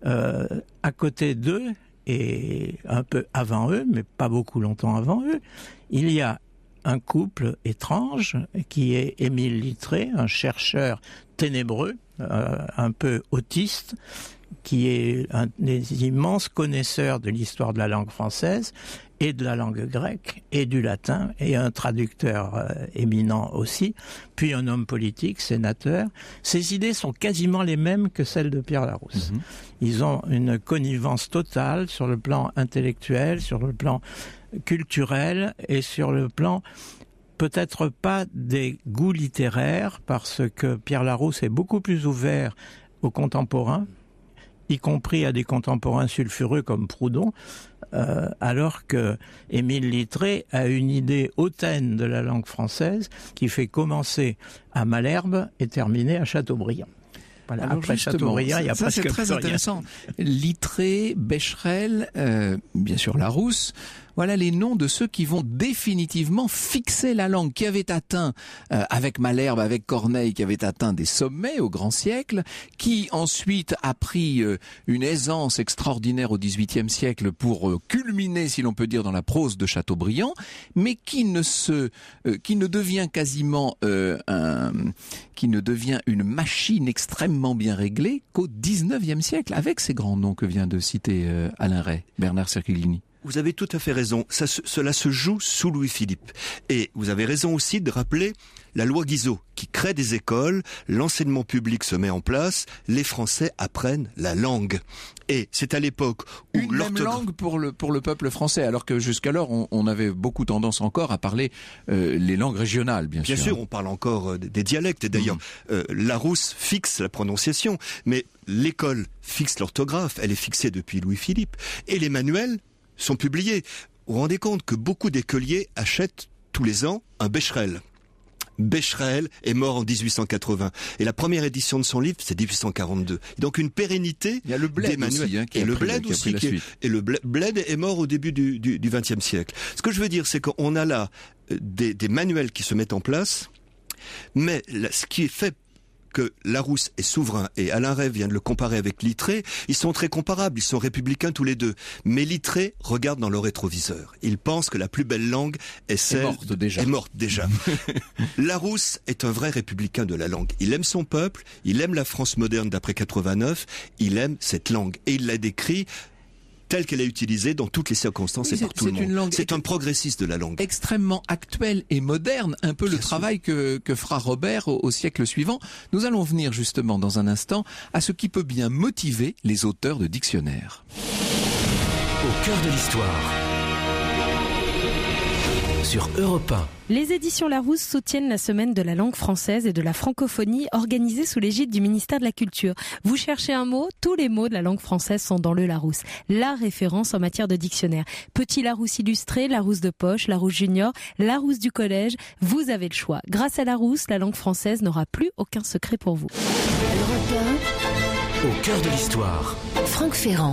Speaker 8: À côté d'eux, et un peu avant eux, mais pas beaucoup longtemps avant eux, il y a un couple étrange qui est Émile Littré, un chercheur ténébreux, un peu autiste, qui est un des immenses connaisseurs de l'histoire de la langue française et de la langue grecque et du latin, et un traducteur éminent aussi, puis un homme politique, sénateur. Ses idées sont quasiment les mêmes que celles de Pierre Larousse. Ils ont une connivence totale sur le plan intellectuel, sur le plan culturel et sur le plan peut-être pas des goûts littéraires, parce que Pierre Larousse est beaucoup plus ouvert aux contemporains, y compris à des contemporains sulfureux comme Proudhon, alors que Émile Littré a une idée hautaine de la langue française qui fait commencer à Malherbe et terminer à Chateaubriand. Voilà, après Chateaubriand, il y a presque plus rien. Ça, c'est très intéressant.
Speaker 5: Littré, Becherel, bien sûr Larousse. Voilà les noms de ceux qui vont définitivement fixer la langue, qui avaient atteint, avec Malherbe, avec Corneille, qui avaient atteint des sommets au grand siècle, qui ensuite a pris une aisance extraordinaire au XVIIIe siècle pour culminer, si l'on peut dire, dans la prose de Chateaubriand, mais qui ne devient quasiment qui ne devient une machine extrêmement bien réglée qu'au XIXe siècle, avec ces grands noms que vient de citer Alain Ray, Bernard Cerchiglini.
Speaker 7: Vous avez tout à fait raison. Cela se joue sous Louis-Philippe. Et vous avez raison aussi de rappeler la loi Guizot, qui crée des écoles, l'enseignement public se met en place, les Français apprennent la langue. Et c'est à l'époque où
Speaker 5: une même langue pour le peuple français, alors que jusqu'alors on avait beaucoup tendance encore à parler les langues régionales, bien sûr.
Speaker 7: Bien sûr, on parle encore des dialectes. Et d'ailleurs, Larousse fixe la prononciation, mais l'école fixe l'orthographe. Elle est fixée depuis Louis-Philippe. Et les manuels sont publiés. Vous vous rendez compte que beaucoup d'écoliers achètent tous les ans un Becherel. Becherel est mort en 1880. Et la première édition de son livre, c'est 1842. Donc une pérennité.
Speaker 5: Il y a le Bled aussi,
Speaker 7: et le Bled aussi. Et le Bled est mort au début du XXe siècle. Ce que je veux dire, c'est qu'on a là des manuels qui se mettent en place, mais ce qui est fait que Larousse est souverain et Alain Rey vient de le comparer avec Littré, ils sont très comparables, ils sont républicains tous les deux. Mais Littré regarde dans le rétroviseur. Il pense que la plus belle langue est morte déjà. Larousse est un vrai républicain de la langue. Il aime son peuple, il aime la France moderne d'après 89, il aime cette langue. Et il l'a décrit telle qu'elle est utilisée dans toutes les circonstances et par tout le monde. C'est un progressiste de la langue.
Speaker 5: Extrêmement actuelle et moderne, un peu le travail que fera Robert au siècle suivant. Nous allons venir justement dans un instant à ce qui peut bien motiver les auteurs de dictionnaires.
Speaker 2: Au cœur de l'histoire. Sur Europe 1.
Speaker 4: Les éditions Larousse soutiennent la semaine de la langue française et de la francophonie organisée sous l'égide du ministère de la Culture. Vous cherchez un mot, tous les mots de la langue française sont dans le Larousse. La référence en matière de dictionnaire. Petit Larousse illustré, Larousse de poche, Larousse junior, Larousse du collège, vous avez le choix. Grâce à Larousse, la langue française n'aura plus aucun secret pour vous.
Speaker 3: Europe
Speaker 2: Au cœur de l'histoire.
Speaker 3: 1, Franck Ferrand.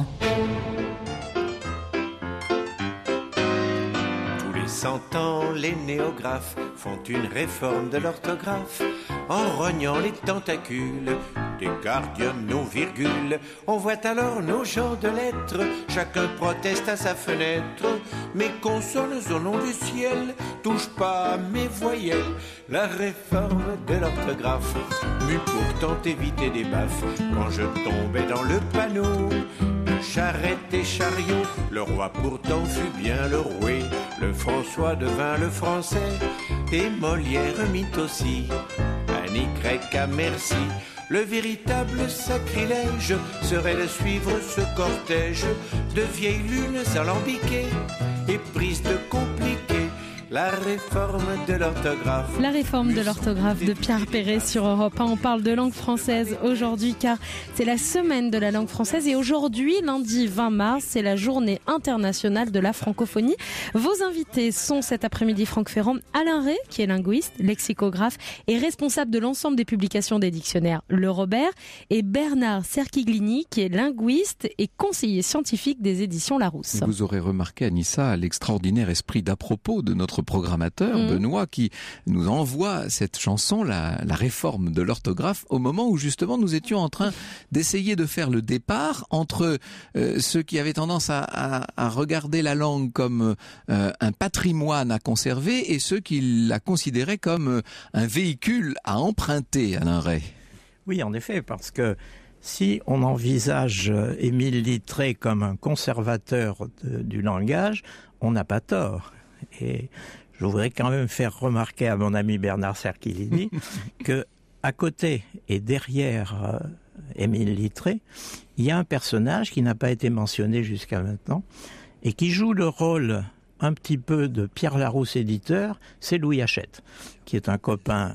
Speaker 9: 100 ans, les néographes font une réforme de l'orthographe en rognant les tentacules des gardiens de nos virgules. On voit alors nos gens de lettres, chacun proteste à sa fenêtre. Mes consonnes au nom du ciel touchent pas à mes voyelles. La réforme de l'orthographe m'eût pourtant évité des baffes quand je tombais dans le panneau. Charrette et chariot, le roi pourtant fut bien le roué. Le François devint le français, et Molière mit aussi un Y à merci. Le véritable sacrilège serait de suivre ce cortège de vieilles lunes alambiquées et prises de compliquées. La réforme de l'orthographe.
Speaker 4: La réforme de l'orthographe de Pierre Perret sur Europe 1. On parle de langue française aujourd'hui car c'est la semaine de la langue française et aujourd'hui, lundi 20 mars, c'est la journée internationale de la francophonie. Vos invités sont cet après-midi Franck Ferrand, Alain Rey, qui est linguiste, lexicographe et responsable de l'ensemble des publications des dictionnaires Le Robert, et Bernard Cerchiglini, qui est linguiste et conseiller scientifique des éditions Larousse.
Speaker 5: Vous aurez remarqué, Anissa, l'extraordinaire esprit d'à propos de notre programmateur, Benoît, qui nous envoie cette chanson, la réforme de l'orthographe, au moment où justement nous étions en train d'essayer de faire le départ entre ceux qui avaient tendance à regarder la langue comme un patrimoine à conserver et ceux qui la considéraient comme un véhicule à emprunter, Alain Rey.
Speaker 8: Oui, en effet, parce que si on envisage Émile Littré comme un conservateur du langage, on n'a pas tort. Et je voudrais quand même faire remarquer à mon ami Bernard Cerchiglini que à côté et derrière Émile Littré, il y a un personnage qui n'a pas été mentionné jusqu'à maintenant et qui joue le rôle un petit peu de Pierre Larousse éditeur, c'est Louis Hachette, qui est un copain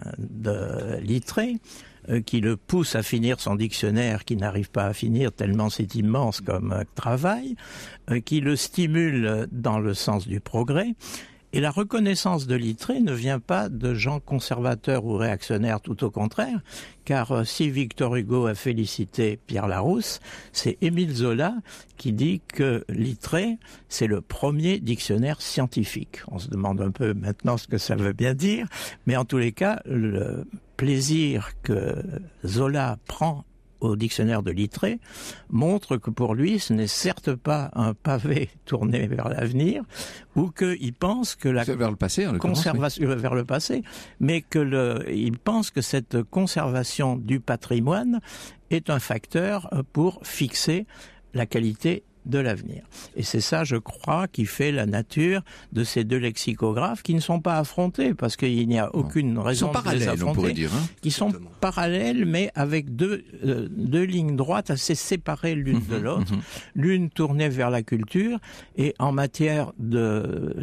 Speaker 8: de Littré, qui le pousse à finir son dictionnaire, qui n'arrive pas à finir tellement c'est immense comme travail, qui le stimule dans le sens du progrès. Et la reconnaissance de Littré ne vient pas de gens conservateurs ou réactionnaires, tout au contraire, car si Victor Hugo a félicité Pierre Larousse, c'est Émile Zola qui dit que Littré, c'est le premier dictionnaire scientifique. On se demande un peu maintenant ce que ça veut bien dire, mais en tous les cas, le plaisir que Zola prend au dictionnaire de Littré montre que pour lui, ce n'est certes pas un pavé tourné vers l'avenir, ou qu'il pense que la
Speaker 5: vers le passé,
Speaker 8: conservation vers le passé, mais que il pense que cette conservation du patrimoine est un facteur pour fixer la qualité de l'avenir. Et c'est ça, je crois, qui fait la nature de ces deux lexicographes qui ne sont pas affrontés, parce qu'il n'y a aucune raison de les affronter.
Speaker 5: On pourrait dire,
Speaker 8: qui sont parallèles, mais avec deux lignes droites assez séparées l'une de l'autre, l'une tournée vers la culture, et en matière de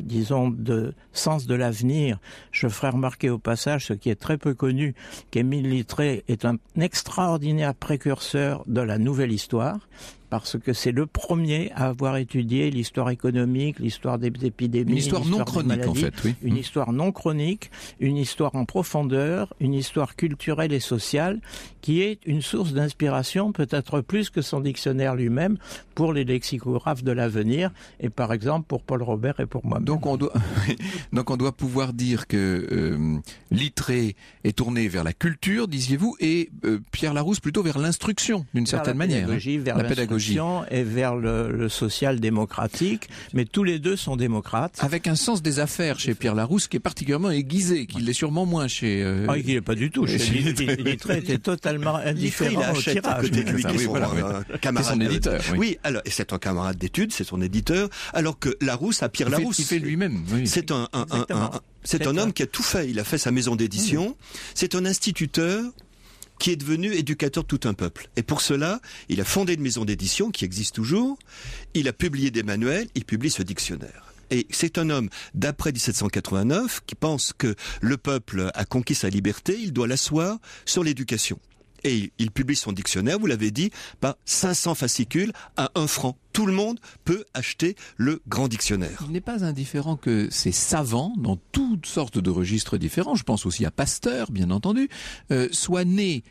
Speaker 8: sens de l'avenir, je ferai remarquer au passage, ce qui est très peu connu, qu'Émile Littré est un extraordinaire précurseur de la nouvelle histoire, parce que c'est le premier à avoir étudié l'histoire économique, l'histoire des épidémies.
Speaker 5: Une histoire non chronique, en fait, oui.
Speaker 8: Une histoire non chronique, une histoire en profondeur, une histoire culturelle et sociale, qui est une source d'inspiration, peut-être plus que son dictionnaire lui-même, pour les lexicographes de l'avenir, et par exemple pour Paul Robert et pour moi-même.
Speaker 5: Donc on doit pouvoir dire que Littré est tourné vers la culture, disiez-vous, et Pierre Larousse plutôt vers l'instruction, d'une certaine manière.
Speaker 8: Vers la l'instruction et vers le social-démocratique, mais tous les deux sont démocrates.
Speaker 5: Avec un sens des affaires chez Pierre Larousse qui est particulièrement aiguisé, qui l'est sûrement moins chez...
Speaker 8: il n'est pas du tout. Littré était totalement indifférent au tirage.
Speaker 7: Camarade.
Speaker 5: C'est son éditeur.
Speaker 7: Oui, alors, et c'est un camarade d'études, c'est son éditeur, alors que Larousse a Pierre Larousse.
Speaker 5: Il fait lui-même. Oui.
Speaker 7: C'est un homme qui a tout fait. Il a fait sa maison d'édition. C'est un instituteur qui est devenu éducateur de tout un peuple. Et pour cela, il a fondé une maison d'édition qui existe toujours. Il a publié des manuels. Il publie ce dictionnaire. Et c'est un homme d'après 1789 qui pense que le peuple a conquis sa liberté. Il doit l'asseoir sur l'éducation. Et il publie son dictionnaire, vous l'avez dit, par 500 fascicules à 1 franc. Tout le monde peut acheter le grand dictionnaire.
Speaker 5: Il n'est pas indifférent que ces savants, dans toutes sortes de registres différents, je pense aussi à Pasteur, bien entendu, se soient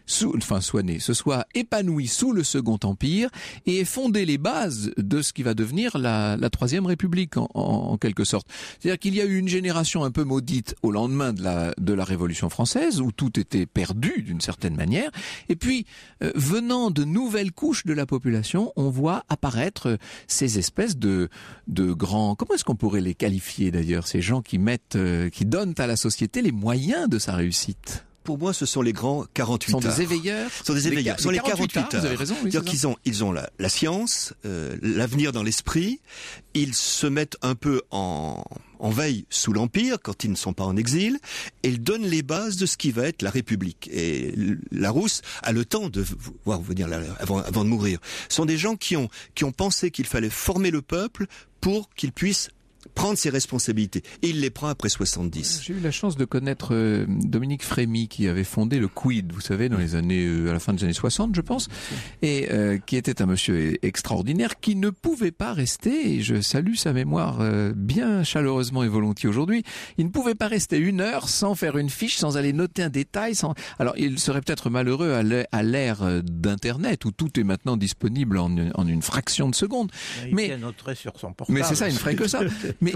Speaker 5: épanouis sous le Second Empire et aient fondé les bases de ce qui va devenir la Troisième République, en quelque sorte. C'est-à-dire qu'il y a eu une génération un peu maudite au lendemain de la Révolution française, où tout était perdu d'une certaine manière, et puis, venant de nouvelles couches de la population, on voit apparaître ces espèces de grands... Comment est-ce qu'on pourrait les qualifier d'ailleurs, ces gens qui donnent à la société les moyens de sa réussite?
Speaker 7: Pour moi, ce sont les grands 48
Speaker 5: heures. Ce sont des éveilleurs.
Speaker 7: Ce sont les 48 heures.
Speaker 5: Vous avez raison. Oui,
Speaker 7: c'est-à-dire qu'ils ont la science, l'avenir dans l'esprit. Ils se mettent un peu en veille sous l'Empire, quand ils ne sont pas en exil, et ils donnent les bases de ce qui va être la République. Et Larousse a le temps de voir venir avant de mourir. Ce sont des gens qui ont pensé qu'il fallait former le peuple pour qu'il puisse prendre ses responsabilités. Et il les prend après 70.
Speaker 5: J'ai eu la chance de connaître Dominique Frémy, qui avait fondé le Quid, vous savez, dans les années, à la fin des années 60, je pense, et qui était un monsieur extraordinaire, qui ne pouvait pas rester, et je salue sa mémoire bien chaleureusement et volontiers aujourd'hui, il ne pouvait pas rester 1 heure sans faire une fiche, sans aller noter un détail, Alors, il serait peut-être malheureux à l'ère d'Internet, où tout est maintenant disponible en une fraction de seconde.
Speaker 8: Mais il noterait sur son portable.
Speaker 5: Mais c'est ça, il ne ferait que ça. Mais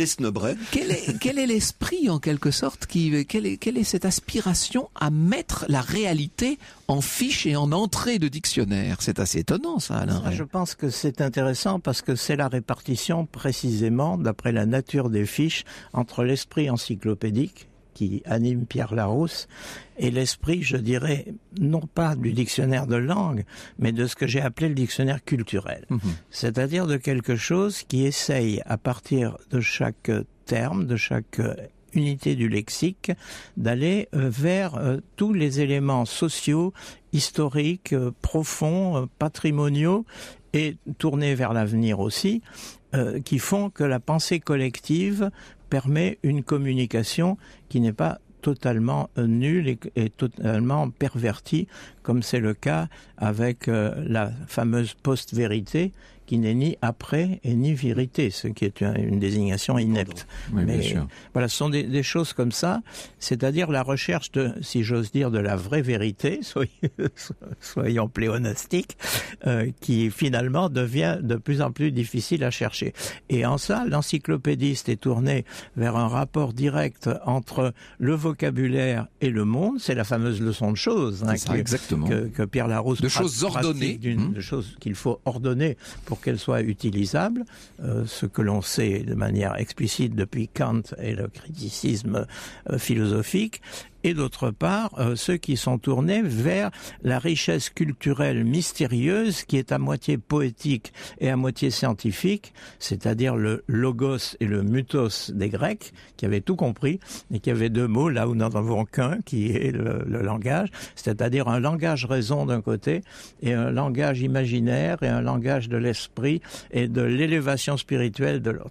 Speaker 7: quel
Speaker 5: est l'esprit, en quelque sorte, quelle est cette aspiration à mettre la réalité en fiche et en entrée de dictionnaire? C'est assez étonnant, ça, Alain Ray.
Speaker 8: Je pense que c'est intéressant parce que c'est la répartition, précisément, d'après la nature des fiches, entre l'esprit encyclopédique qui anime Pierre Larousse et l'esprit, je dirais, non pas du dictionnaire de langue, mais de ce que j'ai appelé le dictionnaire culturel. C'est-à-dire de quelque chose qui essaye, à partir de chaque terme, de chaque unité du lexique, d'aller vers tous les éléments sociaux, historiques, profonds, patrimoniaux, et tournés vers l'avenir aussi, qui font que la pensée collective permet une communication qui n'est pas totalement nulle et totalement pervertie, comme c'est le cas avec la fameuse post-vérité, qui n'est ni après et ni vérité, ce qui est une désignation inepte.
Speaker 5: Oui, mais bien sûr.
Speaker 8: Voilà, ce sont des choses comme ça, c'est-à-dire la recherche de, si j'ose dire, de la vraie vérité, soyons pléonastiques, qui finalement devient de plus en plus difficile à chercher. Et en ça, l'encyclopédiste est tourné vers un rapport direct entre le vocabulaire et le monde. C'est la fameuse leçon de choses, que Pierre Larousse
Speaker 5: de choses ordonnées,
Speaker 8: de choses qu'il faut ordonner pour qu'elles soient utilisables, ce que l'on sait de manière explicite depuis Kant et le criticisme philosophique, et d'autre part, ceux qui sont tournés vers la richesse culturelle mystérieuse qui est à moitié poétique et à moitié scientifique, c'est-à-dire le logos et le mutos des Grecs, qui avaient tout compris, et qui avaient 2 mots, là où nous n'en avons qu'un, qui est le langage, c'est-à-dire un langage-raison d'un côté, et un langage imaginaire, et un langage de l'esprit, et de l'élévation spirituelle de l'autre.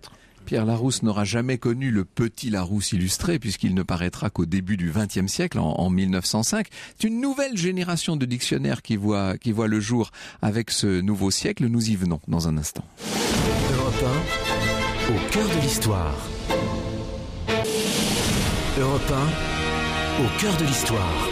Speaker 5: Pierre Larousse n'aura jamais connu le petit Larousse illustré puisqu'il ne paraîtra qu'au début du XXe siècle, en 1905. C'est une nouvelle génération de dictionnaires qui voit le jour avec ce nouveau siècle. Nous y venons dans un instant.
Speaker 2: Europe 1, au cœur de l'histoire. Europe 1, au cœur de l'histoire.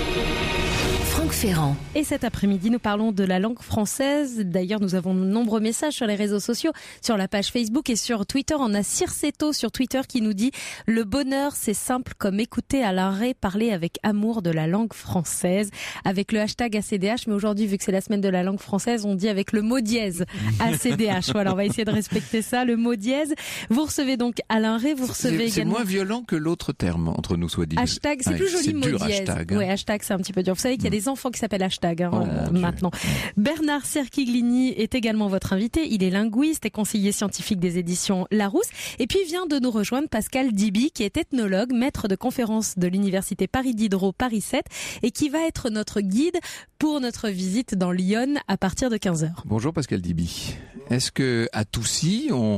Speaker 3: Franck Ferrand.
Speaker 4: Et cet après-midi, nous parlons de la langue française. D'ailleurs, nous avons de nombreux messages sur les réseaux sociaux, sur la page Facebook et sur Twitter. On a Circeto sur Twitter qui nous dit « Le bonheur, c'est simple comme écouter Alain Rey parler avec amour de la langue française » avec le hashtag ACDH. Mais aujourd'hui, vu que c'est la semaine de la langue française, on dit avec le mot dièse ACDH. Voilà, on va essayer de respecter ça, le mot dièse. Vous recevez donc Alain Rey, vous recevez
Speaker 5: c'est
Speaker 4: également...
Speaker 5: moins violent que l'autre terme, entre nous soit dit.
Speaker 4: Hashtag, c'est plus joli, mot dièse.
Speaker 5: Hashtag,
Speaker 4: Ouais, hashtag, c'est un petit peu dur. Vous savez qu'il y a des enfants qui s'appellent hashtag maintenant. Bernard Cerquiglini est également votre invité. Il est linguiste et conseiller scientifique des éditions Larousse. Et puis vient de nous rejoindre Pascal Diby, qui est ethnologue, maître de conférence de l'université Paris Diderot Paris 7 et qui va être notre guide pour notre visite dans Lyon à partir de 15h.
Speaker 5: Bonjour Pascal Diby. Est-ce que à Toucy, on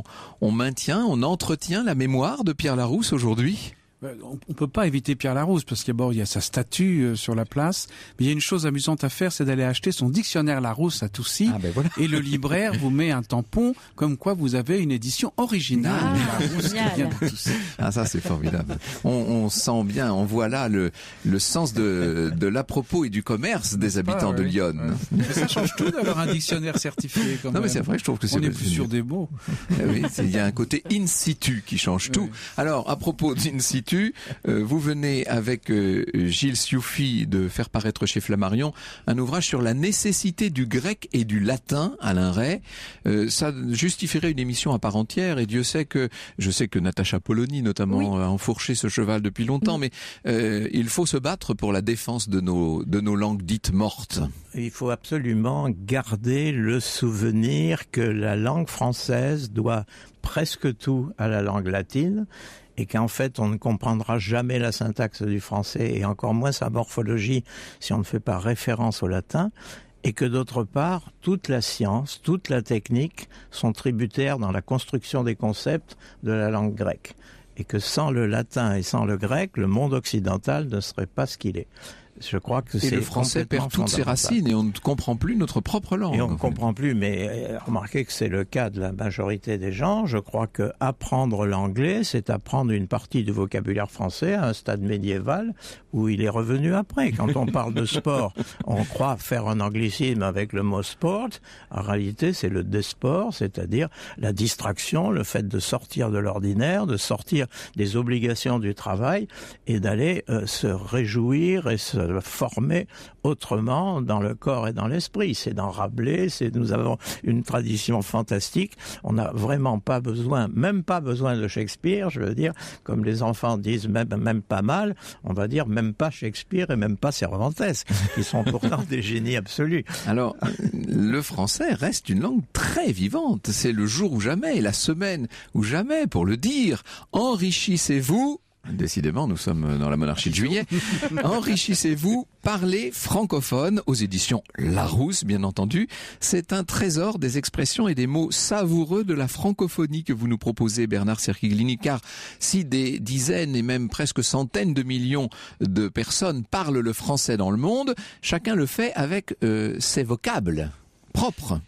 Speaker 5: entretient la mémoire de Pierre Larousse aujourd'hui ?
Speaker 10: On peut pas éviter Pierre Larousse parce qu'il y a sa statue sur la place. Mais il y a une chose amusante à faire, c'est d'aller acheter son dictionnaire Larousse à Toucy.
Speaker 5: Voilà.
Speaker 10: Et le libraire vous met un tampon comme quoi vous avez une édition originale de Larousse qui vient de Toucy.
Speaker 5: Ah, ça c'est formidable. On sent bien, on voit là le sens de l'à-propos et du commerce des habitants de Lyon.
Speaker 10: Ouais. Mais ça change tout d'avoir un dictionnaire certifié quand même.
Speaker 5: Mais c'est vrai, je trouve que c'est...
Speaker 10: On est plus sûr des mots.
Speaker 5: Oui, il y a un côté in situ qui change tout. Alors, à propos d'in situ, vous venez avec Gilles Sioufi de faire paraître chez Flammarion un ouvrage sur la nécessité du grec et du latin, Alain Rey. Ça justifierait une émission à part entière et Dieu sait que, je sais que Natacha Polony notamment a enfourché ce cheval depuis longtemps, mais il faut se battre pour la défense de nos langues dites mortes.
Speaker 8: Il faut absolument garder le souvenir que la langue française doit presque tout à la langue latine et qu'en fait on ne comprendra jamais la syntaxe du français et encore moins sa morphologie si on ne fait pas référence au latin, et que d'autre part toute la science, toute la technique sont tributaires dans la construction des concepts de la langue grecque, et que sans le latin et sans le grec, le monde occidental ne serait pas ce qu'il est. Je crois que c'est
Speaker 5: le français perd toutes ses racines et on ne comprend plus notre propre langue.
Speaker 8: Et on ne comprend plus, mais remarquez que c'est le cas de la majorité des gens. Je crois que apprendre l'anglais, c'est apprendre une partie du vocabulaire français à un stade médiéval où il est revenu après. Quand on parle de sport, on croit faire un anglicisme avec le mot sport. En réalité, c'est le désport, c'est-à-dire la distraction, le fait de sortir de l'ordinaire, de sortir des obligations du travail et d'aller se réjouir et se former autrement dans le corps et dans l'esprit. C'est dans Rabelais, nous avons une tradition fantastique. On n'a vraiment pas besoin, même pas besoin de Shakespeare, je veux dire, comme les enfants disent même pas mal, on va dire même pas Shakespeare et même pas Cervantes, qui sont pourtant des génies absolus.
Speaker 5: Alors, le français reste une langue très vivante. C'est le jour ou jamais, la semaine ou jamais, pour le dire. Enrichissez-vous. Décidément, nous sommes dans la monarchie de Juillet. Enrichissez-vous, parlez francophone, aux éditions Larousse, bien entendu. C'est un trésor des expressions et des mots savoureux de la francophonie que vous nous proposez, Bernard Cerquiglini, car si des dizaines et même presque centaines de millions de personnes parlent le français dans le monde, chacun le fait avec ses vocables propres.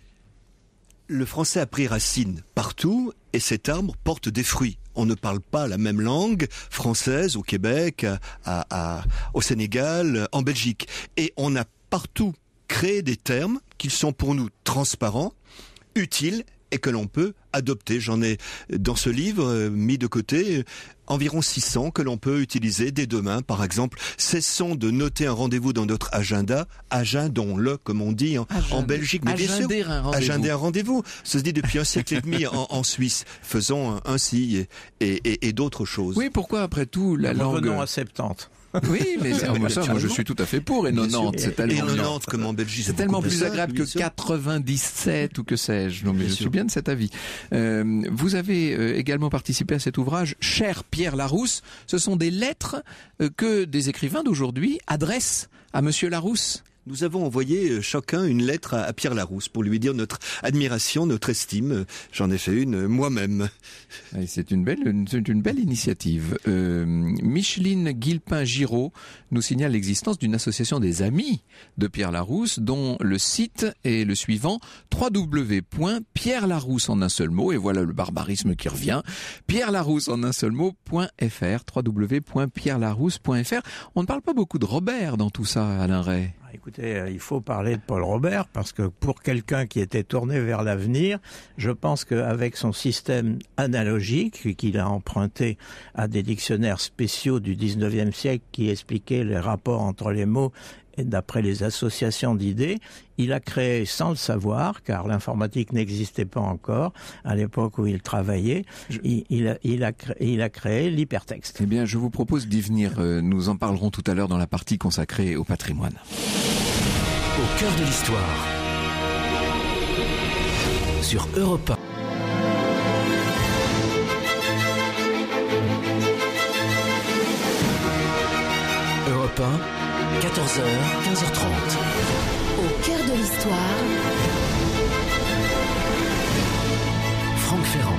Speaker 7: Le français a pris racine partout et cet arbre porte des fruits. On ne parle pas la même langue française au Québec, au Sénégal, en Belgique. Et on a partout créé des termes qui sont pour nous transparents, utiles et que l'on peut adopter. J'en ai dans ce livre mis de côté environ 600 que l'on peut utiliser dès demain. Par exemple, cessons de noter un rendez-vous dans notre agenda, agendons-le comme on dit en Belgique. Mais bien sûr, agender un rendez-vous. Ça se dit depuis un siècle et demi en Suisse. Faisons ainsi et d'autres choses.
Speaker 5: Oui, pourquoi après tout la langue...
Speaker 8: Revenons à 70.
Speaker 5: Oui, mais moi je suis tout à fait pour. Et 90, c'est tellement...
Speaker 7: Et 90 comme en Belgique,
Speaker 5: c'est tellement plus agréable que 97 ou que sais-je. Non, mais je suis bien de cet avis. Vous avez également participé à cet ouvrage, Cher Pierre Larousse. Ce sont des lettres que des écrivains d'aujourd'hui adressent à Monsieur Larousse.
Speaker 7: Nous avons envoyé chacun une lettre à Pierre Larousse pour lui dire notre admiration, notre estime. J'en ai fait une moi-même.
Speaker 5: C'est une belle initiative. Micheline Guilpin-Giraud nous signale l'existence d'une association des amis de Pierre Larousse dont le site est le suivant, www.pierrelarousse en un seul mot, et voilà le barbarisme qui revient, pierrelarousse en un seul mot.fr, www.pierrelarousse.fr. On ne parle pas beaucoup de Robert dans tout ça, Alain Ray.
Speaker 8: Écoutez, il faut parler de Paul Robert parce que pour quelqu'un qui était tourné vers l'avenir, je pense qu'avec son système analogique qu'il a emprunté à des dictionnaires spéciaux du 19e siècle qui expliquaient les rapports entre les mots et d'après les associations d'idées, il a créé sans le savoir, car l'informatique n'existait pas encore à l'époque où il travaillait, il a créé l'hypertexte.
Speaker 5: Eh bien, je vous propose d'y venir. Nous en parlerons tout à l'heure dans la partie consacrée au patrimoine.
Speaker 2: Au cœur de l'histoire. Sur Europe 1. Europe 1. 14h, 15h30.
Speaker 3: Au cœur de l'histoire.
Speaker 2: Franck Ferrand.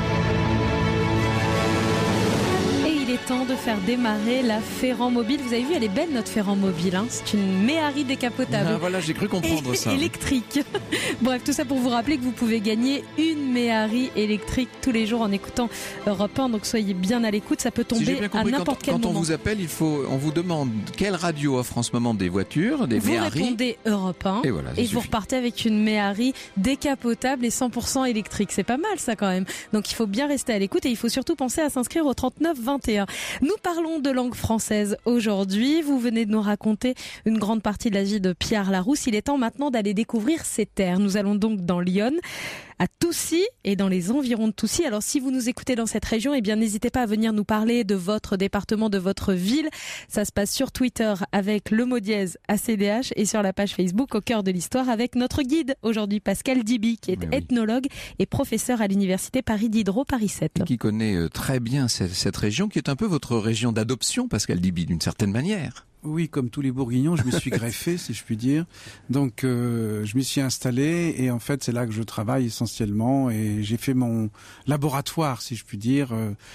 Speaker 4: Et il est temps de faire démarrer la Ferrand Mobile. Vous avez vu, elle est belle notre Ferrand Mobile. Hein, c'est une Méhari décapotable.
Speaker 5: Ah, voilà, j'ai cru comprendre ça.
Speaker 4: Électrique. Bref, tout ça pour vous rappeler que vous pouvez gagner une Méhari électrique tous les jours en écoutant Europe 1. Donc soyez bien à l'écoute, ça peut tomber à n'importe quel moment.
Speaker 5: Quand on vous appelle, on vous demande quelle radio offre en ce moment des voitures, des Méhari.
Speaker 4: Vous répondez Europe 1 et vous repartez avec une Méhari décapotable et 100% électrique. C'est pas mal ça quand même. Donc il faut bien rester à l'écoute et il faut surtout penser à s'inscrire au 3921. Nous parlons de langue française aujourd'hui. Vous venez de nous raconter une grande partie de la vie de Pierre Larousse. Il est temps maintenant d'aller découvrir ses terres. Nous allons donc dans l'Yonne, à Toucy et dans les environs de Toucy. Alors si vous nous écoutez dans cette région, eh bien n'hésitez pas à venir nous parler de votre département, de votre ville. Ça se passe sur Twitter avec le mot dièse ACDH et sur la page Facebook Au cœur de l'histoire avec notre guide aujourd'hui, Pascal Diby, qui est ethnologue et professeur à l'université Paris Diderot, Paris 7.
Speaker 5: Qui connaît très bien cette région, qui est un peu votre région d'adoption, Pascal Diby, d'une certaine manière.
Speaker 10: Oui, comme tous les Bourguignons, je me suis greffé, si je puis dire. Donc, je m'y suis installé et en fait, c'est là que je travaille essentiellement. Et j'ai fait mon laboratoire, si je puis dire,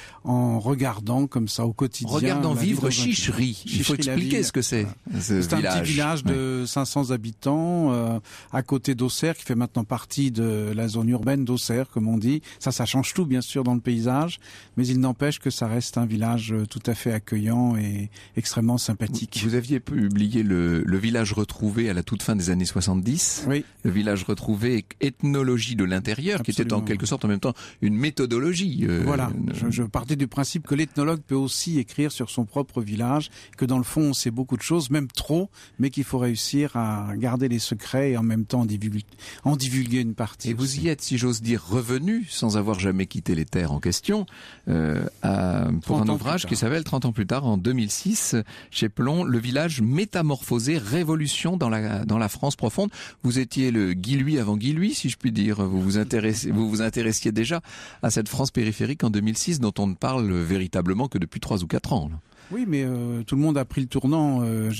Speaker 10: en regardant comme ça au quotidien.
Speaker 5: Regardant vivre Chichery. Il faut expliquer ce que c'est.
Speaker 10: Voilà. C'est un petit village de 500 habitants à côté d'Auxerre, qui fait maintenant partie de la zone urbaine d'Auxerre, comme on dit. Ça change tout, bien sûr, dans le paysage, mais il n'empêche que ça reste un village tout à fait accueillant et extrêmement sympathique.
Speaker 5: Vous aviez publié le village retrouvé à la toute fin des années 70.
Speaker 10: Oui.
Speaker 5: Le village retrouvé, ethnologie de l'intérieur,
Speaker 10: Absolument.
Speaker 5: qui était en quelque sorte en même temps une méthodologie.
Speaker 10: Voilà. Je partais du principe que l'ethnologue peut aussi écrire sur son propre village, que dans le fond on sait beaucoup de choses, même trop, mais qu'il faut réussir à garder les secrets et en même temps en divulguer une partie.
Speaker 5: Et
Speaker 10: aussi.
Speaker 5: vous y êtes, si j'ose dire, revenu, sans avoir jamais quitté les terres en question, pour un ouvrage qui s'appelle 30 ans plus tard, en 2006, chez Plon, le village métamorphosé, révolution dans la France profonde. Vous étiez le Guilhuy avant Guilhuy, si je puis dire. Vous vous intéressiez déjà à cette France périphérique en 2006, dont on ne parle véritablement que depuis 3 ou 4 ans. Là.
Speaker 10: Oui, mais tout le monde a pris le tournant,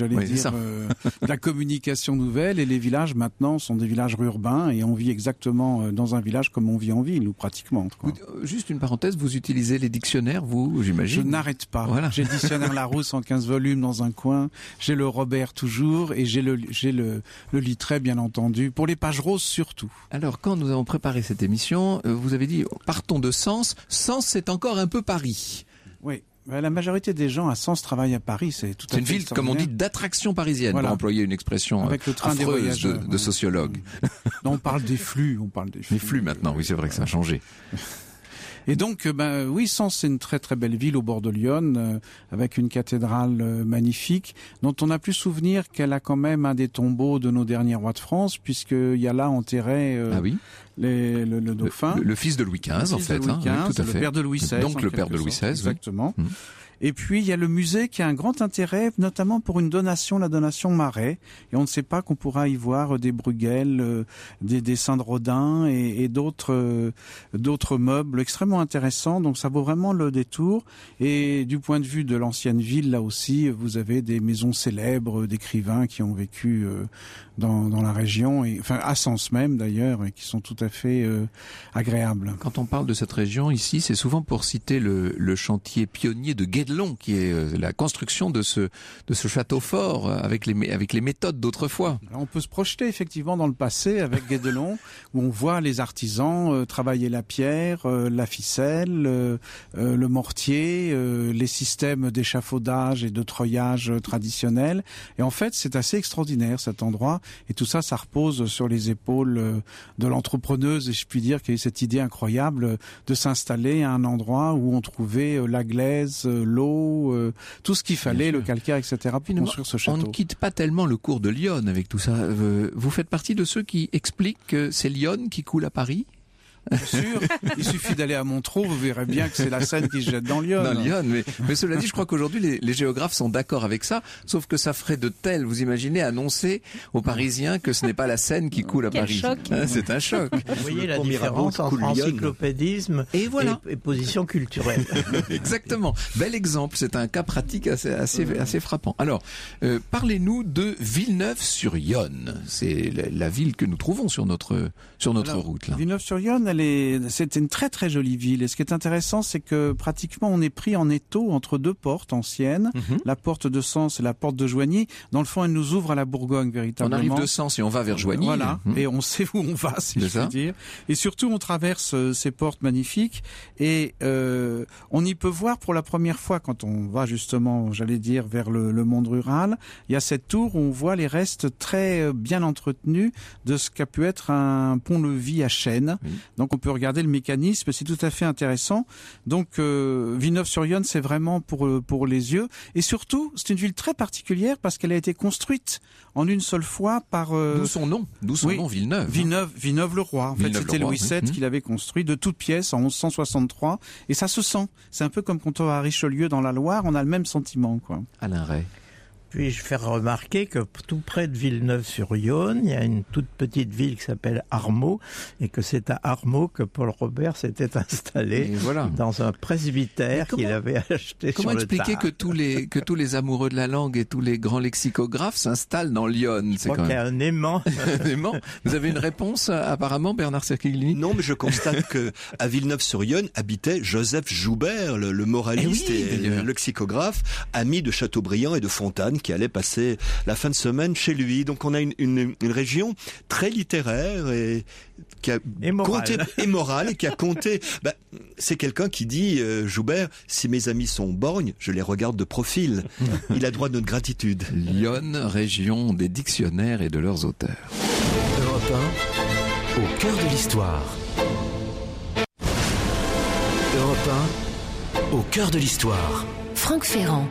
Speaker 10: de la communication nouvelle, et les villages maintenant sont des villages urbains et on vit exactement dans un village comme on vit en ville, ou pratiquement.
Speaker 5: Juste une parenthèse, vous utilisez les dictionnaires, vous, j'imagine?
Speaker 10: Je n'arrête pas.
Speaker 5: Voilà.
Speaker 10: J'ai le dictionnaire Larousse en 15 volumes dans un coin, j'ai le Robert toujours, et j'ai le Littré, bien entendu, pour les pages roses surtout.
Speaker 5: Alors, quand nous avons préparé cette émission, vous avez dit, partons de Sens. Sens, c'est encore un peu Paris.
Speaker 10: Oui. La majorité des gens à Sens travaillent à Paris, c'est tout à fait.
Speaker 5: C'est une ville, comme on dit, d'attraction parisienne,
Speaker 10: voilà.
Speaker 5: pour employer une expression
Speaker 10: avec le train
Speaker 5: affreuse de sociologue.
Speaker 10: Non, on parle des flux,
Speaker 5: Les flux maintenant, oui, c'est vrai que ça a changé.
Speaker 10: Et donc, oui, Sens, c'est une très très belle ville au bord de l'Yonne, avec une cathédrale magnifique, dont on a plus souvenir qu'elle a quand même un des tombeaux de nos derniers rois de France, puisqu'il y a là enterré le dauphin.
Speaker 5: Le fils de Louis XV, en fait.
Speaker 10: Louis XV,
Speaker 5: oui, tout à fait.
Speaker 10: Le père de Louis XVI.
Speaker 5: Donc le père de Louis XVI,
Speaker 10: exactement.
Speaker 5: Oui.
Speaker 10: Et puis il y a le musée qui a un grand intérêt, notamment pour la donation Marais. Et on ne sait pas qu'on pourra y voir des Bruegel, des dessins de Rodin et d'autres meubles extrêmement intéressants. Donc ça vaut vraiment le détour. Et du point de vue de l'ancienne ville, là aussi, vous avez des maisons célèbres d'écrivains qui ont vécu dans la région, à Sens même d'ailleurs, et qui sont tout à fait agréables.
Speaker 5: Quand on parle de cette région ici, c'est souvent pour citer le chantier pionnier de Guédelon, qui est la construction de ce château fort avec les méthodes d'autrefois.
Speaker 10: Alors on peut se projeter effectivement dans le passé avec Guédelon, où on voit les artisans travailler la pierre, la ficelle, le mortier, les systèmes d'échafaudage et de treuillage traditionnels. Et en fait, c'est assez extraordinaire cet endroit. Et tout ça, ça repose sur les épaules de l'entrepreneuse, et je puis dire qu'il y a eu cette idée incroyable de s'installer à un endroit où on trouvait la glaise, l'eau, tout ce qu'il fallait, le calcaire, etc. pour construire ce château.
Speaker 5: On ne quitte pas tellement le cours de l'Yonne avec tout ça. Vous faites partie de ceux qui expliquent que c'est l'Yonne qui coule à Paris ?
Speaker 10: Bien sûr, il suffit d'aller à Montreux, vous verrez bien que c'est la Seine qui se jette dans l'Yonne.
Speaker 5: Dans l'Yonne, mais cela dit, je crois qu'aujourd'hui les géographes sont d'accord avec ça, sauf que ça ferait de tel, vous imaginez, annoncer aux Parisiens que ce n'est pas la Seine qui coule à Paris.
Speaker 4: Choc.
Speaker 5: C'est un choc.
Speaker 8: Vous voyez la différence entre encyclopédisme et position culturelle.
Speaker 5: Exactement. Bel exemple, c'est un cas pratique assez frappant. Alors, parlez-nous de Villeneuve-sur-Yonne. C'est la ville que nous trouvons sur notre route. Là.
Speaker 10: Villeneuve-sur-Yonne, c'est une très très jolie ville. Et ce qui est intéressant, c'est que pratiquement on est pris en étau entre deux portes anciennes, la porte de Sens et la porte de Joigny. Dans le fond, elle nous ouvre à la Bourgogne véritablement.
Speaker 5: On arrive de Sens et on va vers Joigny.
Speaker 10: Voilà, et on sait où on va, si je puis dire. Et surtout, on traverse ces portes magnifiques et on y peut voir pour la première fois quand on va justement, j'allais dire, vers le monde rural. Il y a cette tour où on voit les restes très bien entretenus de ce qu'a pu être un pont-levis à chaîne. Oui. Donc on peut regarder le mécanisme, c'est tout à fait intéressant. Donc Villeneuve-sur-Yonne, c'est vraiment pour les yeux. Et surtout, c'est une ville très particulière parce qu'elle a été construite en une seule fois par...
Speaker 5: D'où son nom, Villeneuve.
Speaker 10: Villeneuve-le-Roi. En fait, c'était Louis VII qui l'avait construit de toutes pièces en 1163. Et ça se sent. C'est un peu comme quand on va à Richelieu dans la Loire, on a le même sentiment, quoi.
Speaker 5: Alain Ray.
Speaker 8: Puis-je faire remarquer que tout près de Villeneuve-sur-Yonne, il y a une toute petite ville qui s'appelle Armaux, et que c'est à Armaux que Paul Robert s'était installé dans un presbytère qu'il avait acheté sur le tard.
Speaker 5: Comment expliquer que tous les amoureux de la langue et tous les grands lexicographes s'installent dans l'Yonne?
Speaker 8: Je crois qu'il y a un aimant.
Speaker 5: Un aimant. Vous avez une réponse apparemment, Bernard Cerquiglini?
Speaker 7: Non, mais je constate que à Villeneuve-sur-Yonne habitait Joseph Joubert, le moraliste et le lexicographe, ami de Chateaubriand et de Fontane, qui allait passer la fin de semaine chez lui. Donc on a une région très littéraire et qui a compté et morale et qui a compté. C'est quelqu'un qui dit Joubert, si mes amis sont borgnes, je les regarde de profil. Il a droit de notre gratitude.
Speaker 5: Lyon, région des dictionnaires et de leurs auteurs.
Speaker 2: Europe 1, au cœur de l'histoire. Europe 1, au cœur de l'histoire.
Speaker 3: Franck Ferrand.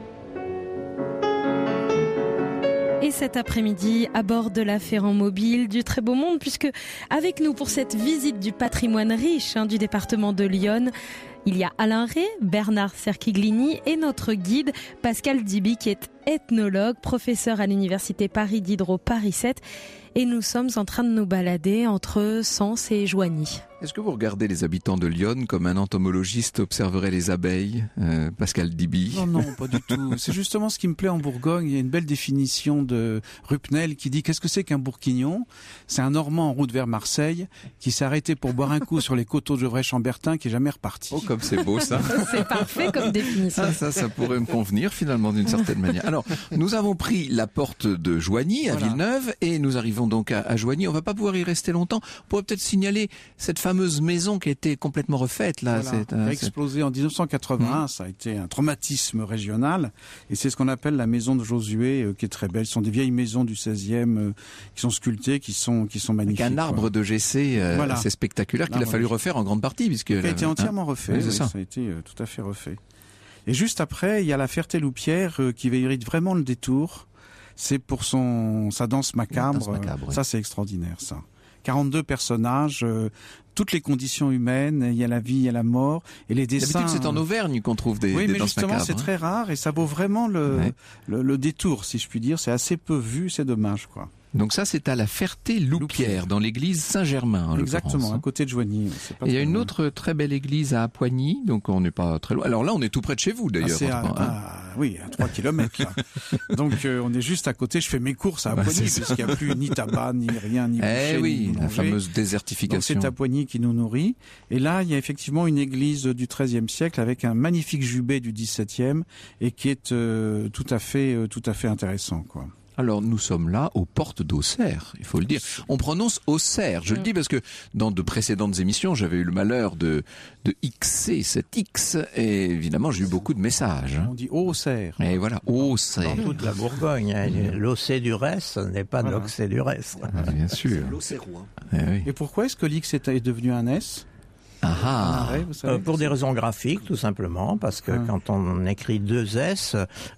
Speaker 4: Et cet après-midi, à bord de la Ferrand Mobile, du très beau monde, puisque avec nous pour cette visite du patrimoine riche du département de l'Yonne, il y a Alain Ray, Bernard Cerquiglini et notre guide Pascal Diby, qui est ethnologue, professeur à l'université Paris Diderot Paris 7. Et nous sommes en train de nous balader entre Sens et Joigny.
Speaker 5: Est-ce que vous regardez les habitants de Lyon comme un entomologiste observerait les abeilles, Pascal Diby?
Speaker 10: Non, pas du tout. C'est justement ce qui me plaît en Bourgogne. Il y a une belle définition de Rupnel qui dit qu'est-ce que c'est qu'un bourguignon? C'est un Normand en route vers Marseille qui s'est arrêté pour boire un coup sur les coteaux de Gevrey-Chambertin qui est jamais reparti.
Speaker 5: Oh, comme c'est beau ça.
Speaker 4: C'est parfait comme définition.
Speaker 5: Ça pourrait me convenir finalement d'une certaine manière. Alors, nous avons pris la porte de Joigny à Villeneuve et nous arrivons donc à Joigny. On va pas pouvoir y rester longtemps. On pourrait peut-être signaler cette fameuse maison qui a été complètement refaite là.
Speaker 10: Elle a explosé en 1981. Ça a été un traumatisme régional et c'est ce qu'on appelle la maison de Josué qui est très belle. Ce sont des vieilles maisons du 16e qui sont sculptées, qui sont magnifiques.
Speaker 5: Avec un arbre de GC assez spectaculaire qu'il a fallu refaire en grande partie puisque
Speaker 10: qui a été entièrement refait. Ça a été tout à fait refait. Et juste après, il y a la Ferté-Loupière qui mérite vraiment le détour. C'est pour sa danse macabre. Ça, c'est extraordinaire, ça. 42 personnages, toutes les conditions humaines, il y a la vie, il y a la mort, et les dessins...
Speaker 5: D'habitude, c'est en Auvergne qu'on trouve des danses macabres.
Speaker 10: Oui, mais justement, c'est très rare, et ça vaut vraiment le détour, si je puis dire. C'est assez peu vu, c'est dommage, quoi.
Speaker 5: Donc ça, c'est à la Ferté-Loupière, dans l'église Saint-Germain, en
Speaker 10: Exactement, à côté de Joigny.
Speaker 5: Il y a une autre très belle église à Appoigny, donc on n'est pas très loin. Alors là, on est tout près de chez vous, d'ailleurs.
Speaker 10: Oui, à 3 kilomètres, là. Donc on est juste à côté, je fais mes courses à Appoigny, puisqu'il n'y a plus ni tabac, ni rien, ni boucher,
Speaker 5: oui,
Speaker 10: ni
Speaker 5: la fameuse désertification.
Speaker 10: Donc c'est Appoigny qui nous nourrit. Et là, il y a effectivement une église du XIIIe siècle avec un magnifique jubé du XVIIe, et qui est tout à fait intéressant, quoi.
Speaker 5: Alors nous sommes là aux portes d'Auxerre, il faut le dire. On prononce Auxerre, je le dis parce que dans de précédentes émissions, j'avais eu le malheur de Xer cet X, et évidemment j'ai eu beaucoup de messages.
Speaker 10: On dit Auxerre.
Speaker 5: Et voilà, Auxerre.
Speaker 8: Dans toute la Bourgogne, l'Auxerre-du-Reste, ce n'est pas l'Auxerre-du-Reste.
Speaker 5: Bien sûr.
Speaker 7: L'Auxerrois.
Speaker 10: Et pourquoi est-ce que l'X est devenu un S ?
Speaker 8: Pour des raisons graphiques, tout simplement, parce que quand on écrit 2 S,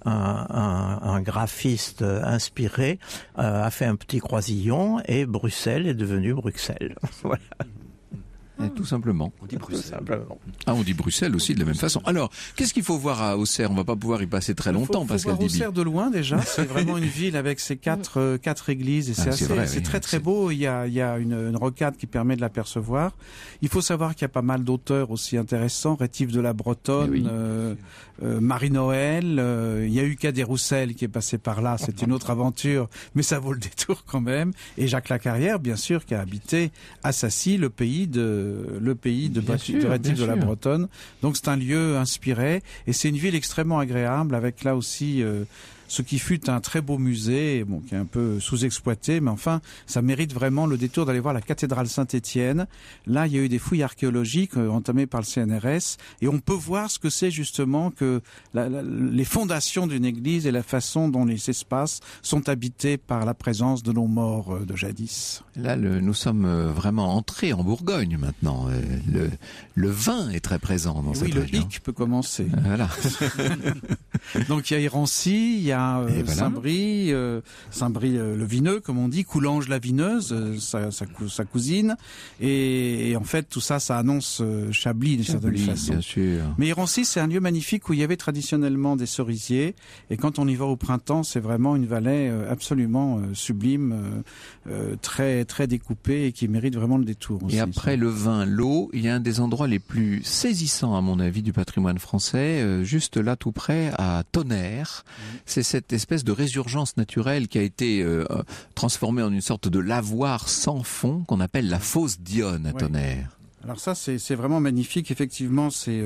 Speaker 8: un graphiste inspiré a fait un petit croisillon et Bruxelles est devenu Bruxelles. Voilà.
Speaker 5: Et tout simplement.
Speaker 7: On dit Bruxelles.
Speaker 5: On dit Bruxelles aussi de la même façon. Alors, qu'est-ce qu'il faut voir à Auxerre ? On va pas pouvoir y passer très longtemps, Pascal Dibi.
Speaker 10: Auxerre de loin déjà, c'est vraiment une ville avec ses quatre églises, et c'est très beau. Il y a une rocade qui permet de l'apercevoir. Il faut savoir qu'il y a pas mal d'auteurs aussi intéressants, Rétif de la Bretonne, Marie-Noël, il y a eu Cadet Roussel qui est passé par là, c'est une autre aventure, mais ça vaut le détour quand même. Et Jacques Lacarrière, bien sûr, qui a habité à Sassy, le pays de Rétif de la Bretonne. Donc c'est un lieu inspiré, et c'est une ville extrêmement agréable, avec là aussi ce qui fut un très beau musée, qui est un peu sous-exploité, mais enfin, ça mérite vraiment le détour d'aller voir la cathédrale Saint-Étienne. Là, il y a eu des fouilles archéologiques entamées par le CNRS, et on peut voir ce que c'est justement que les fondations d'une église et la façon dont les espaces sont habités par la présence de nos morts de jadis.
Speaker 5: Là, nous sommes vraiment entrés en Bourgogne maintenant. Le vin est très présent dans cette région.
Speaker 10: Oui, le hic peut commencer.
Speaker 5: Voilà.
Speaker 10: Donc il y a Irancy, il y a Saint-Brie, le vineux, comme on dit, Coulanges la vineuse, sa cousine, et en fait tout ça, ça annonce Chablis d'une certaine façon.
Speaker 5: Bien sûr.
Speaker 10: Mais Irancy, c'est un lieu magnifique où il y avait traditionnellement des cerisiers, et quand on y va au printemps, c'est vraiment une vallée absolument sublime, très très découpée, et qui mérite vraiment le détour aussi.
Speaker 5: Et après le vin, l'eau, il y a un des endroits les plus saisissants à mon avis du patrimoine français, juste là tout près à Tonnerre. C'est cette espèce de résurgence naturelle qui a été transformée en une sorte de lavoir sans fond qu'on appelle la fosse d'Yonne à Tonnerre.
Speaker 10: Alors ça, c'est vraiment magnifique. Effectivement, c'est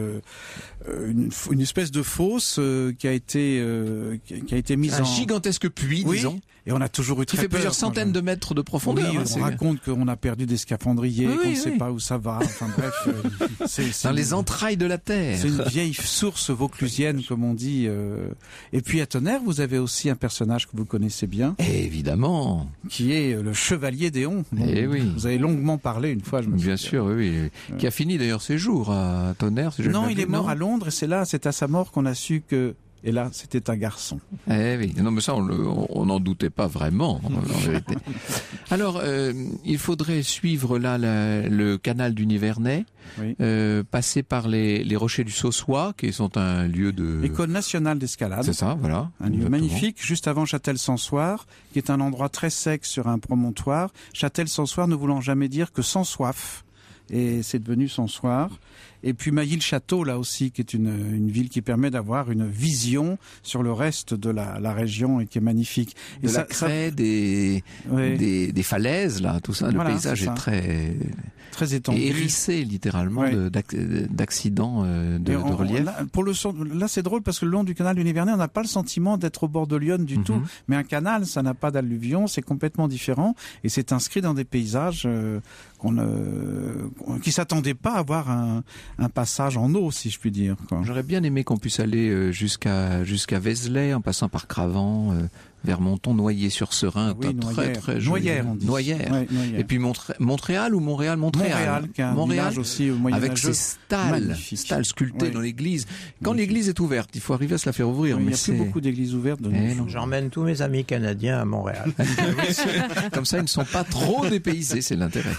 Speaker 10: une espèce de fosse qui a été mise en...
Speaker 5: Un gigantesque puits, disons.
Speaker 10: Et on a toujours eu très peur.
Speaker 5: Qui fait plusieurs centaines de mètres de profondeur.
Speaker 10: Oui, on raconte qu'on a perdu des scaphandriers, qu'on ne sait pas où ça va. Enfin bref, c'est
Speaker 5: dans les entrailles de la terre.
Speaker 10: C'est une vieille source vauclusienne, comme on dit. Et puis à Tonnerre, vous avez aussi un personnage que vous connaissez bien.
Speaker 5: Évidemment.
Speaker 10: Qui est le chevalier d'Éon. Vous avez longuement parlé une fois, je me souviens.
Speaker 5: Bien sûr, oui. Qui a fini d'ailleurs ses jours à Tonnerre. Si
Speaker 10: non, il est mort à Londres, et c'est à sa mort qu'on a su que... Et là, c'était un garçon.
Speaker 5: Oui, non, mais ça, on n'en doutait pas vraiment, en vérité. Alors, il faudrait suivre là le canal du Nivernais, passer par les rochers du Saussois, qui sont un lieu de...
Speaker 10: École nationale d'escalade.
Speaker 5: C'est ça, voilà.
Speaker 10: Un lieu magnifique, juste avant Châtel-Sansoir, qui est un endroit très sec sur un promontoire. Châtel-Sansoir ne voulant jamais dire que sans soif. Et c'est devenu Sansoir. Et puis Mailly-le-Château, là aussi, qui est une ville qui permet d'avoir une vision sur le reste de la région, et qui est magnifique.
Speaker 5: Et la craie des falaises, là, tout ça, le paysage est très étendu. Et hérissé, littéralement, d'accidents de relief.
Speaker 10: Là, c'est drôle, parce que le long du canal du Nivernais, on n'a pas le sentiment d'être au bord de l'Yonne du tout. Mais un canal, ça n'a pas d'alluvion, c'est complètement différent. Et c'est inscrit dans des paysages qui s'attendaient pas à avoir un passage en eau, si je puis dire, quoi.
Speaker 5: J'aurais bien aimé qu'on puisse aller jusqu'à Vézelay, en passant par Cravant, vers Menton, Noyer-sur-Serein, très joli.
Speaker 10: Noyères, on dit.
Speaker 5: Noyères.
Speaker 10: Ouais, Noyères.
Speaker 5: Et puis Montréal ou Montréal,
Speaker 10: qui est un village aussi au Moyen-Âge.
Speaker 5: Avec ses stalles sculptées dans l'église. Quand l'église est ouverte, il faut arriver à se la faire ouvrir.
Speaker 10: Oui, il n'y a plus beaucoup d'églises ouvertes.
Speaker 8: J'emmène tous mes amis canadiens à Montréal.
Speaker 5: Comme ça, ils ne sont pas trop dépaysés, c'est l'intérêt.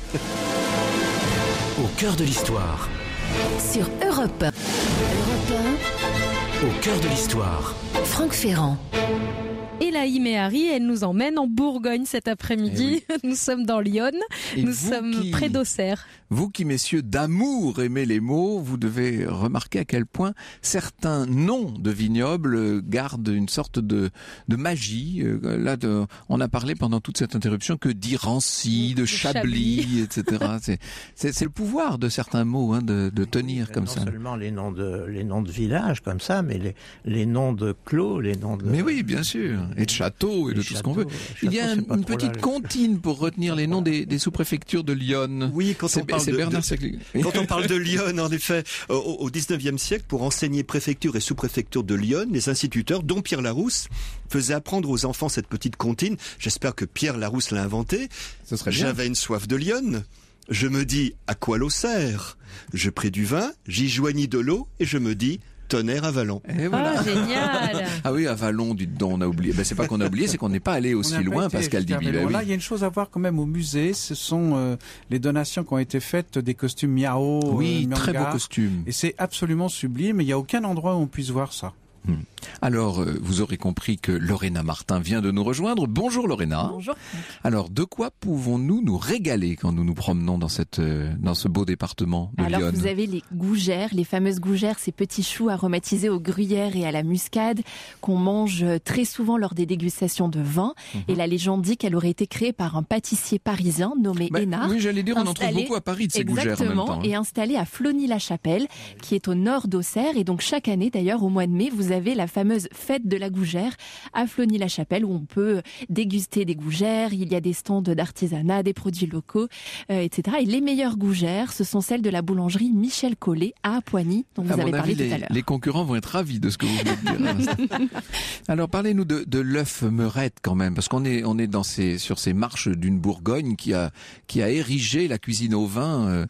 Speaker 2: Au cœur de l'histoire.
Speaker 3: Sur Europe 1.
Speaker 2: Au cœur de l'histoire.
Speaker 3: Franck Ferrand.
Speaker 4: Et la Harry, elle nous emmène en Bourgogne cet après-midi.
Speaker 5: Eh oui.
Speaker 4: Nous sommes dans Lyon. Nous sommes près d'Auxerre.
Speaker 5: Vous qui, messieurs, d'amour aimez les mots, vous devez remarquer à quel point certains noms de vignobles gardent une sorte de magie. On a parlé pendant toute cette interruption que d'Irancy, de Chablis, etc. C'est le pouvoir de certains mots, de tenir comme ça.
Speaker 8: Non seulement les noms de villages comme ça, mais les noms de clos, les noms de...
Speaker 5: Mais oui, bien sûr. Et de châteaux et de tout ce qu'on veut. Il y a une petite comptine pour retenir les noms des sous-préfectures de Lyon.
Speaker 7: Oui, quand on parle de Lyon, en effet, au 19e siècle, pour enseigner préfecture et sous-préfecture de Lyon, les instituteurs, dont Pierre Larousse, faisaient apprendre aux enfants cette petite comptine. J'espère que Pierre Larousse l'a inventée.
Speaker 5: Ce serait bien.
Speaker 7: J'avais une soif de Lyon. Je me dis, à quoi l'eau sert? Je pris du vin, j'y joignis de l'eau, et je me dis, tonnerre à Vallon.
Speaker 5: Et voilà.
Speaker 4: Ah, génial.
Speaker 5: Ah oui, à Vallon, on a oublié. C'est pas qu'on a oublié, c'est qu'on n'est pas allé aussi loin, Pascal Diby.
Speaker 10: Là, il y a une chose à voir quand même au musée, ce sont les donations qui ont été faites des costumes Miao.
Speaker 5: Oui, très beaux costumes.
Speaker 10: Et c'est absolument sublime, il n'y a aucun endroit où on puisse voir ça.
Speaker 5: Alors, vous aurez compris que Lorena Martin vient de nous rejoindre. Bonjour Lorena.
Speaker 11: Bonjour.
Speaker 5: Alors, de quoi pouvons-nous nous régaler quand nous nous promenons dans ce beau département de Lyon?
Speaker 11: Alors, vous avez les gougères, les fameuses gougères, ces petits choux aromatisés au gruyère et à la muscade qu'on mange très souvent lors des dégustations de vin. Et la légende dit qu'elle aurait été créée par un pâtissier parisien nommé Hénard.
Speaker 5: Oui, j'allais dire, on en trouve beaucoup à Paris de ces gougères en même temps.
Speaker 11: Et installé à Flony-la-Chapelle, qui est au nord d'Auxerre. Et donc, chaque année, d'ailleurs, au mois de mai, vous avez la fameuse fête de la gougère à Flony-la-Chapelle où on peut déguster des gougères. Il y a des stands d'artisanat, des produits locaux, etc. Et les meilleures gougères, ce sont celles de la boulangerie Michel Collet à Appoigny, dont vous avez parlé tout à l'heure.
Speaker 5: Les concurrents vont être ravis de ce que vous venez de dire. Alors, parlez-nous de l'œuf meurette quand même, parce qu'on est sur ces marches d'une Bourgogne qui a érigé la cuisine au vin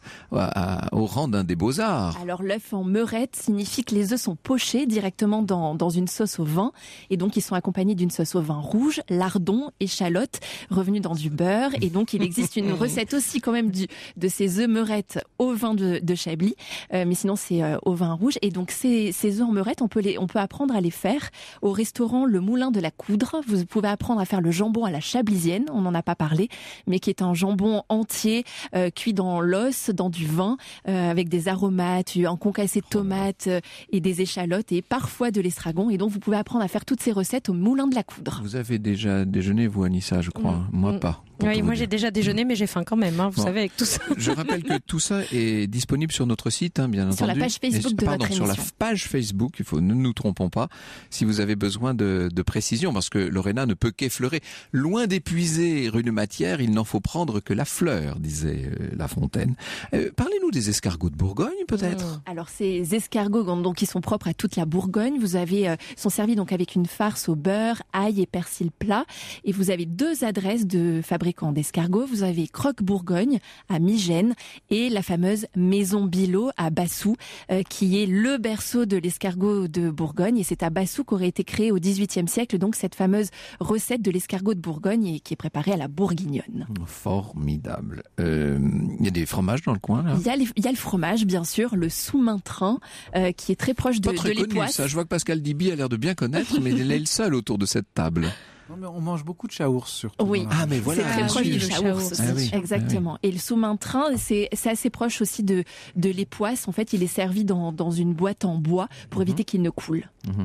Speaker 5: au rang d'un des beaux-arts.
Speaker 11: Alors, l'œuf en meurette signifie que les œufs sont pochés directement dans une sauce au vin, et donc ils sont accompagnés d'une sauce au vin rouge, lardon, échalote, revenus dans du beurre, et donc il existe une recette aussi quand même de ces œufs meurettes au vin de Chablis, mais sinon c'est au vin rouge, et donc ces œufs en meurette, on peut apprendre à les faire au restaurant Le Moulin de la Coudre. Vous pouvez apprendre à faire le jambon à la chablisienne, on n'en a pas parlé, mais qui est un jambon entier, cuit dans l'os, dans du vin, avec des aromates, un concassé de tomates et des échalotes, et parfois de l'estragon, et donc vous pouvez apprendre à faire toutes ces recettes au Moulin de la Coudre.
Speaker 5: Vous avez déjà déjeuné, vous, Anissa, je crois. Moi, pas.
Speaker 4: Oui, moi j'ai déjà déjeuné, mais j'ai faim quand même, vous savez, avec tout ça.
Speaker 5: Je rappelle que tout ça est disponible sur notre site, bien entendu.
Speaker 11: Sur la page Facebook de notre émission.
Speaker 5: Sur la page Facebook, ne nous trompons pas, si vous avez besoin de précision, parce que Lorena ne peut qu'effleurer. Loin d'épuiser une matière, il n'en faut prendre que la fleur, disait La Fontaine. Parlez-nous des escargots de Bourgogne, peut-être.
Speaker 11: Alors, ces escargots, donc, qui sont propres à toute la Bourgogne, sont servis donc avec une farce au beurre, ail et persil plat, et vous avez 2 adresses de fabrication d'escargots. Vous avez Croque Bourgogne à Migène et la fameuse Maison Bilot à Bassou, qui est le berceau de l'escargot de Bourgogne. Et c'est à Bassou qu'aurait été créée au XVIIIe siècle donc cette fameuse recette de l'escargot de Bourgogne et qui est préparée à la bourguignonne.
Speaker 5: Formidable. Il y a des fromages dans le coin là.
Speaker 11: Il y a le fromage, bien sûr, le sous-maintrin, qui est très proche de l'Époisse.
Speaker 5: Ça, je vois que Pascal Diby a l'air de bien connaître, mais il est le seul autour de cette table.
Speaker 10: Non, mais on mange beaucoup de chaours surtout.
Speaker 11: Oui,
Speaker 5: mais voilà,
Speaker 11: c'est très proche du chaours aussi.
Speaker 5: Ah oui,
Speaker 11: exactement. Et le sous-maintrin, c'est assez proche aussi de l'Époisse. En fait, il est servi dans une boîte en bois pour éviter qu'il ne coule.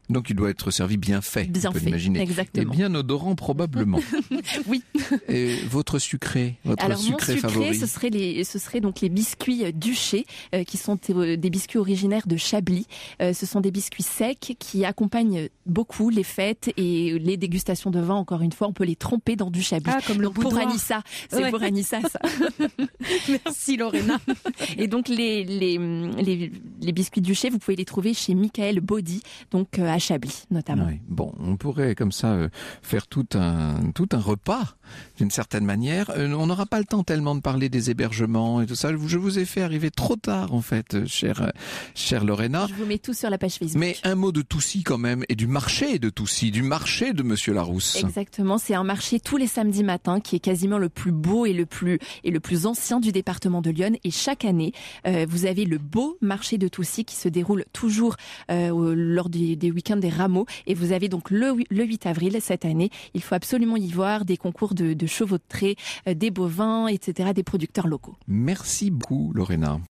Speaker 5: Donc il doit être servi bien fait,
Speaker 11: bien
Speaker 5: on peut
Speaker 11: fait,
Speaker 5: l'imaginer.
Speaker 11: Exactement.
Speaker 5: Et bien odorant probablement.
Speaker 11: Oui.
Speaker 5: Et votre sucré,
Speaker 11: Alors,
Speaker 5: sucré
Speaker 11: mon sucré,
Speaker 5: favori?
Speaker 11: ce serait donc les biscuits Duché, qui sont des biscuits originaires de Chablis. Ce sont des biscuits secs qui accompagnent beaucoup les fêtes et les dégustations de vin. Encore une fois, on peut les tremper dans du Chablis.
Speaker 4: Ah, comme le
Speaker 11: pour
Speaker 4: boudoir.
Speaker 11: Anissa, c'est
Speaker 4: Ouais.
Speaker 11: pour Anissa ça.
Speaker 4: Merci Lorena.
Speaker 11: Et donc les biscuits Duché, vous pouvez les trouver chez Michael Baudy, donc à Chablis notamment.
Speaker 5: Oui. Bon, on pourrait comme ça faire tout un repas d'une certaine manière. On n'aura pas le temps tellement de parler des hébergements et tout ça. Je vous ai fait arriver trop tard en fait, chère Lorena.
Speaker 11: Je vous mets tout sur la page Facebook.
Speaker 5: Mais un mot de Toucy quand même, et du marché de Toucy, du marché de Monsieur Larousse.
Speaker 11: Exactement, c'est un marché tous les samedis matins qui est quasiment le plus beau et le plus ancien du département de l'Yonne. Et chaque année, vous avez le beau marché de Toucy qui se déroule toujours lors des week-ends des rameaux. Et vous avez donc le 8 avril cette année. Il faut absolument y voir des concours de chevaux de trait, des bovins, etc., des producteurs locaux.
Speaker 5: Merci beaucoup Lorena.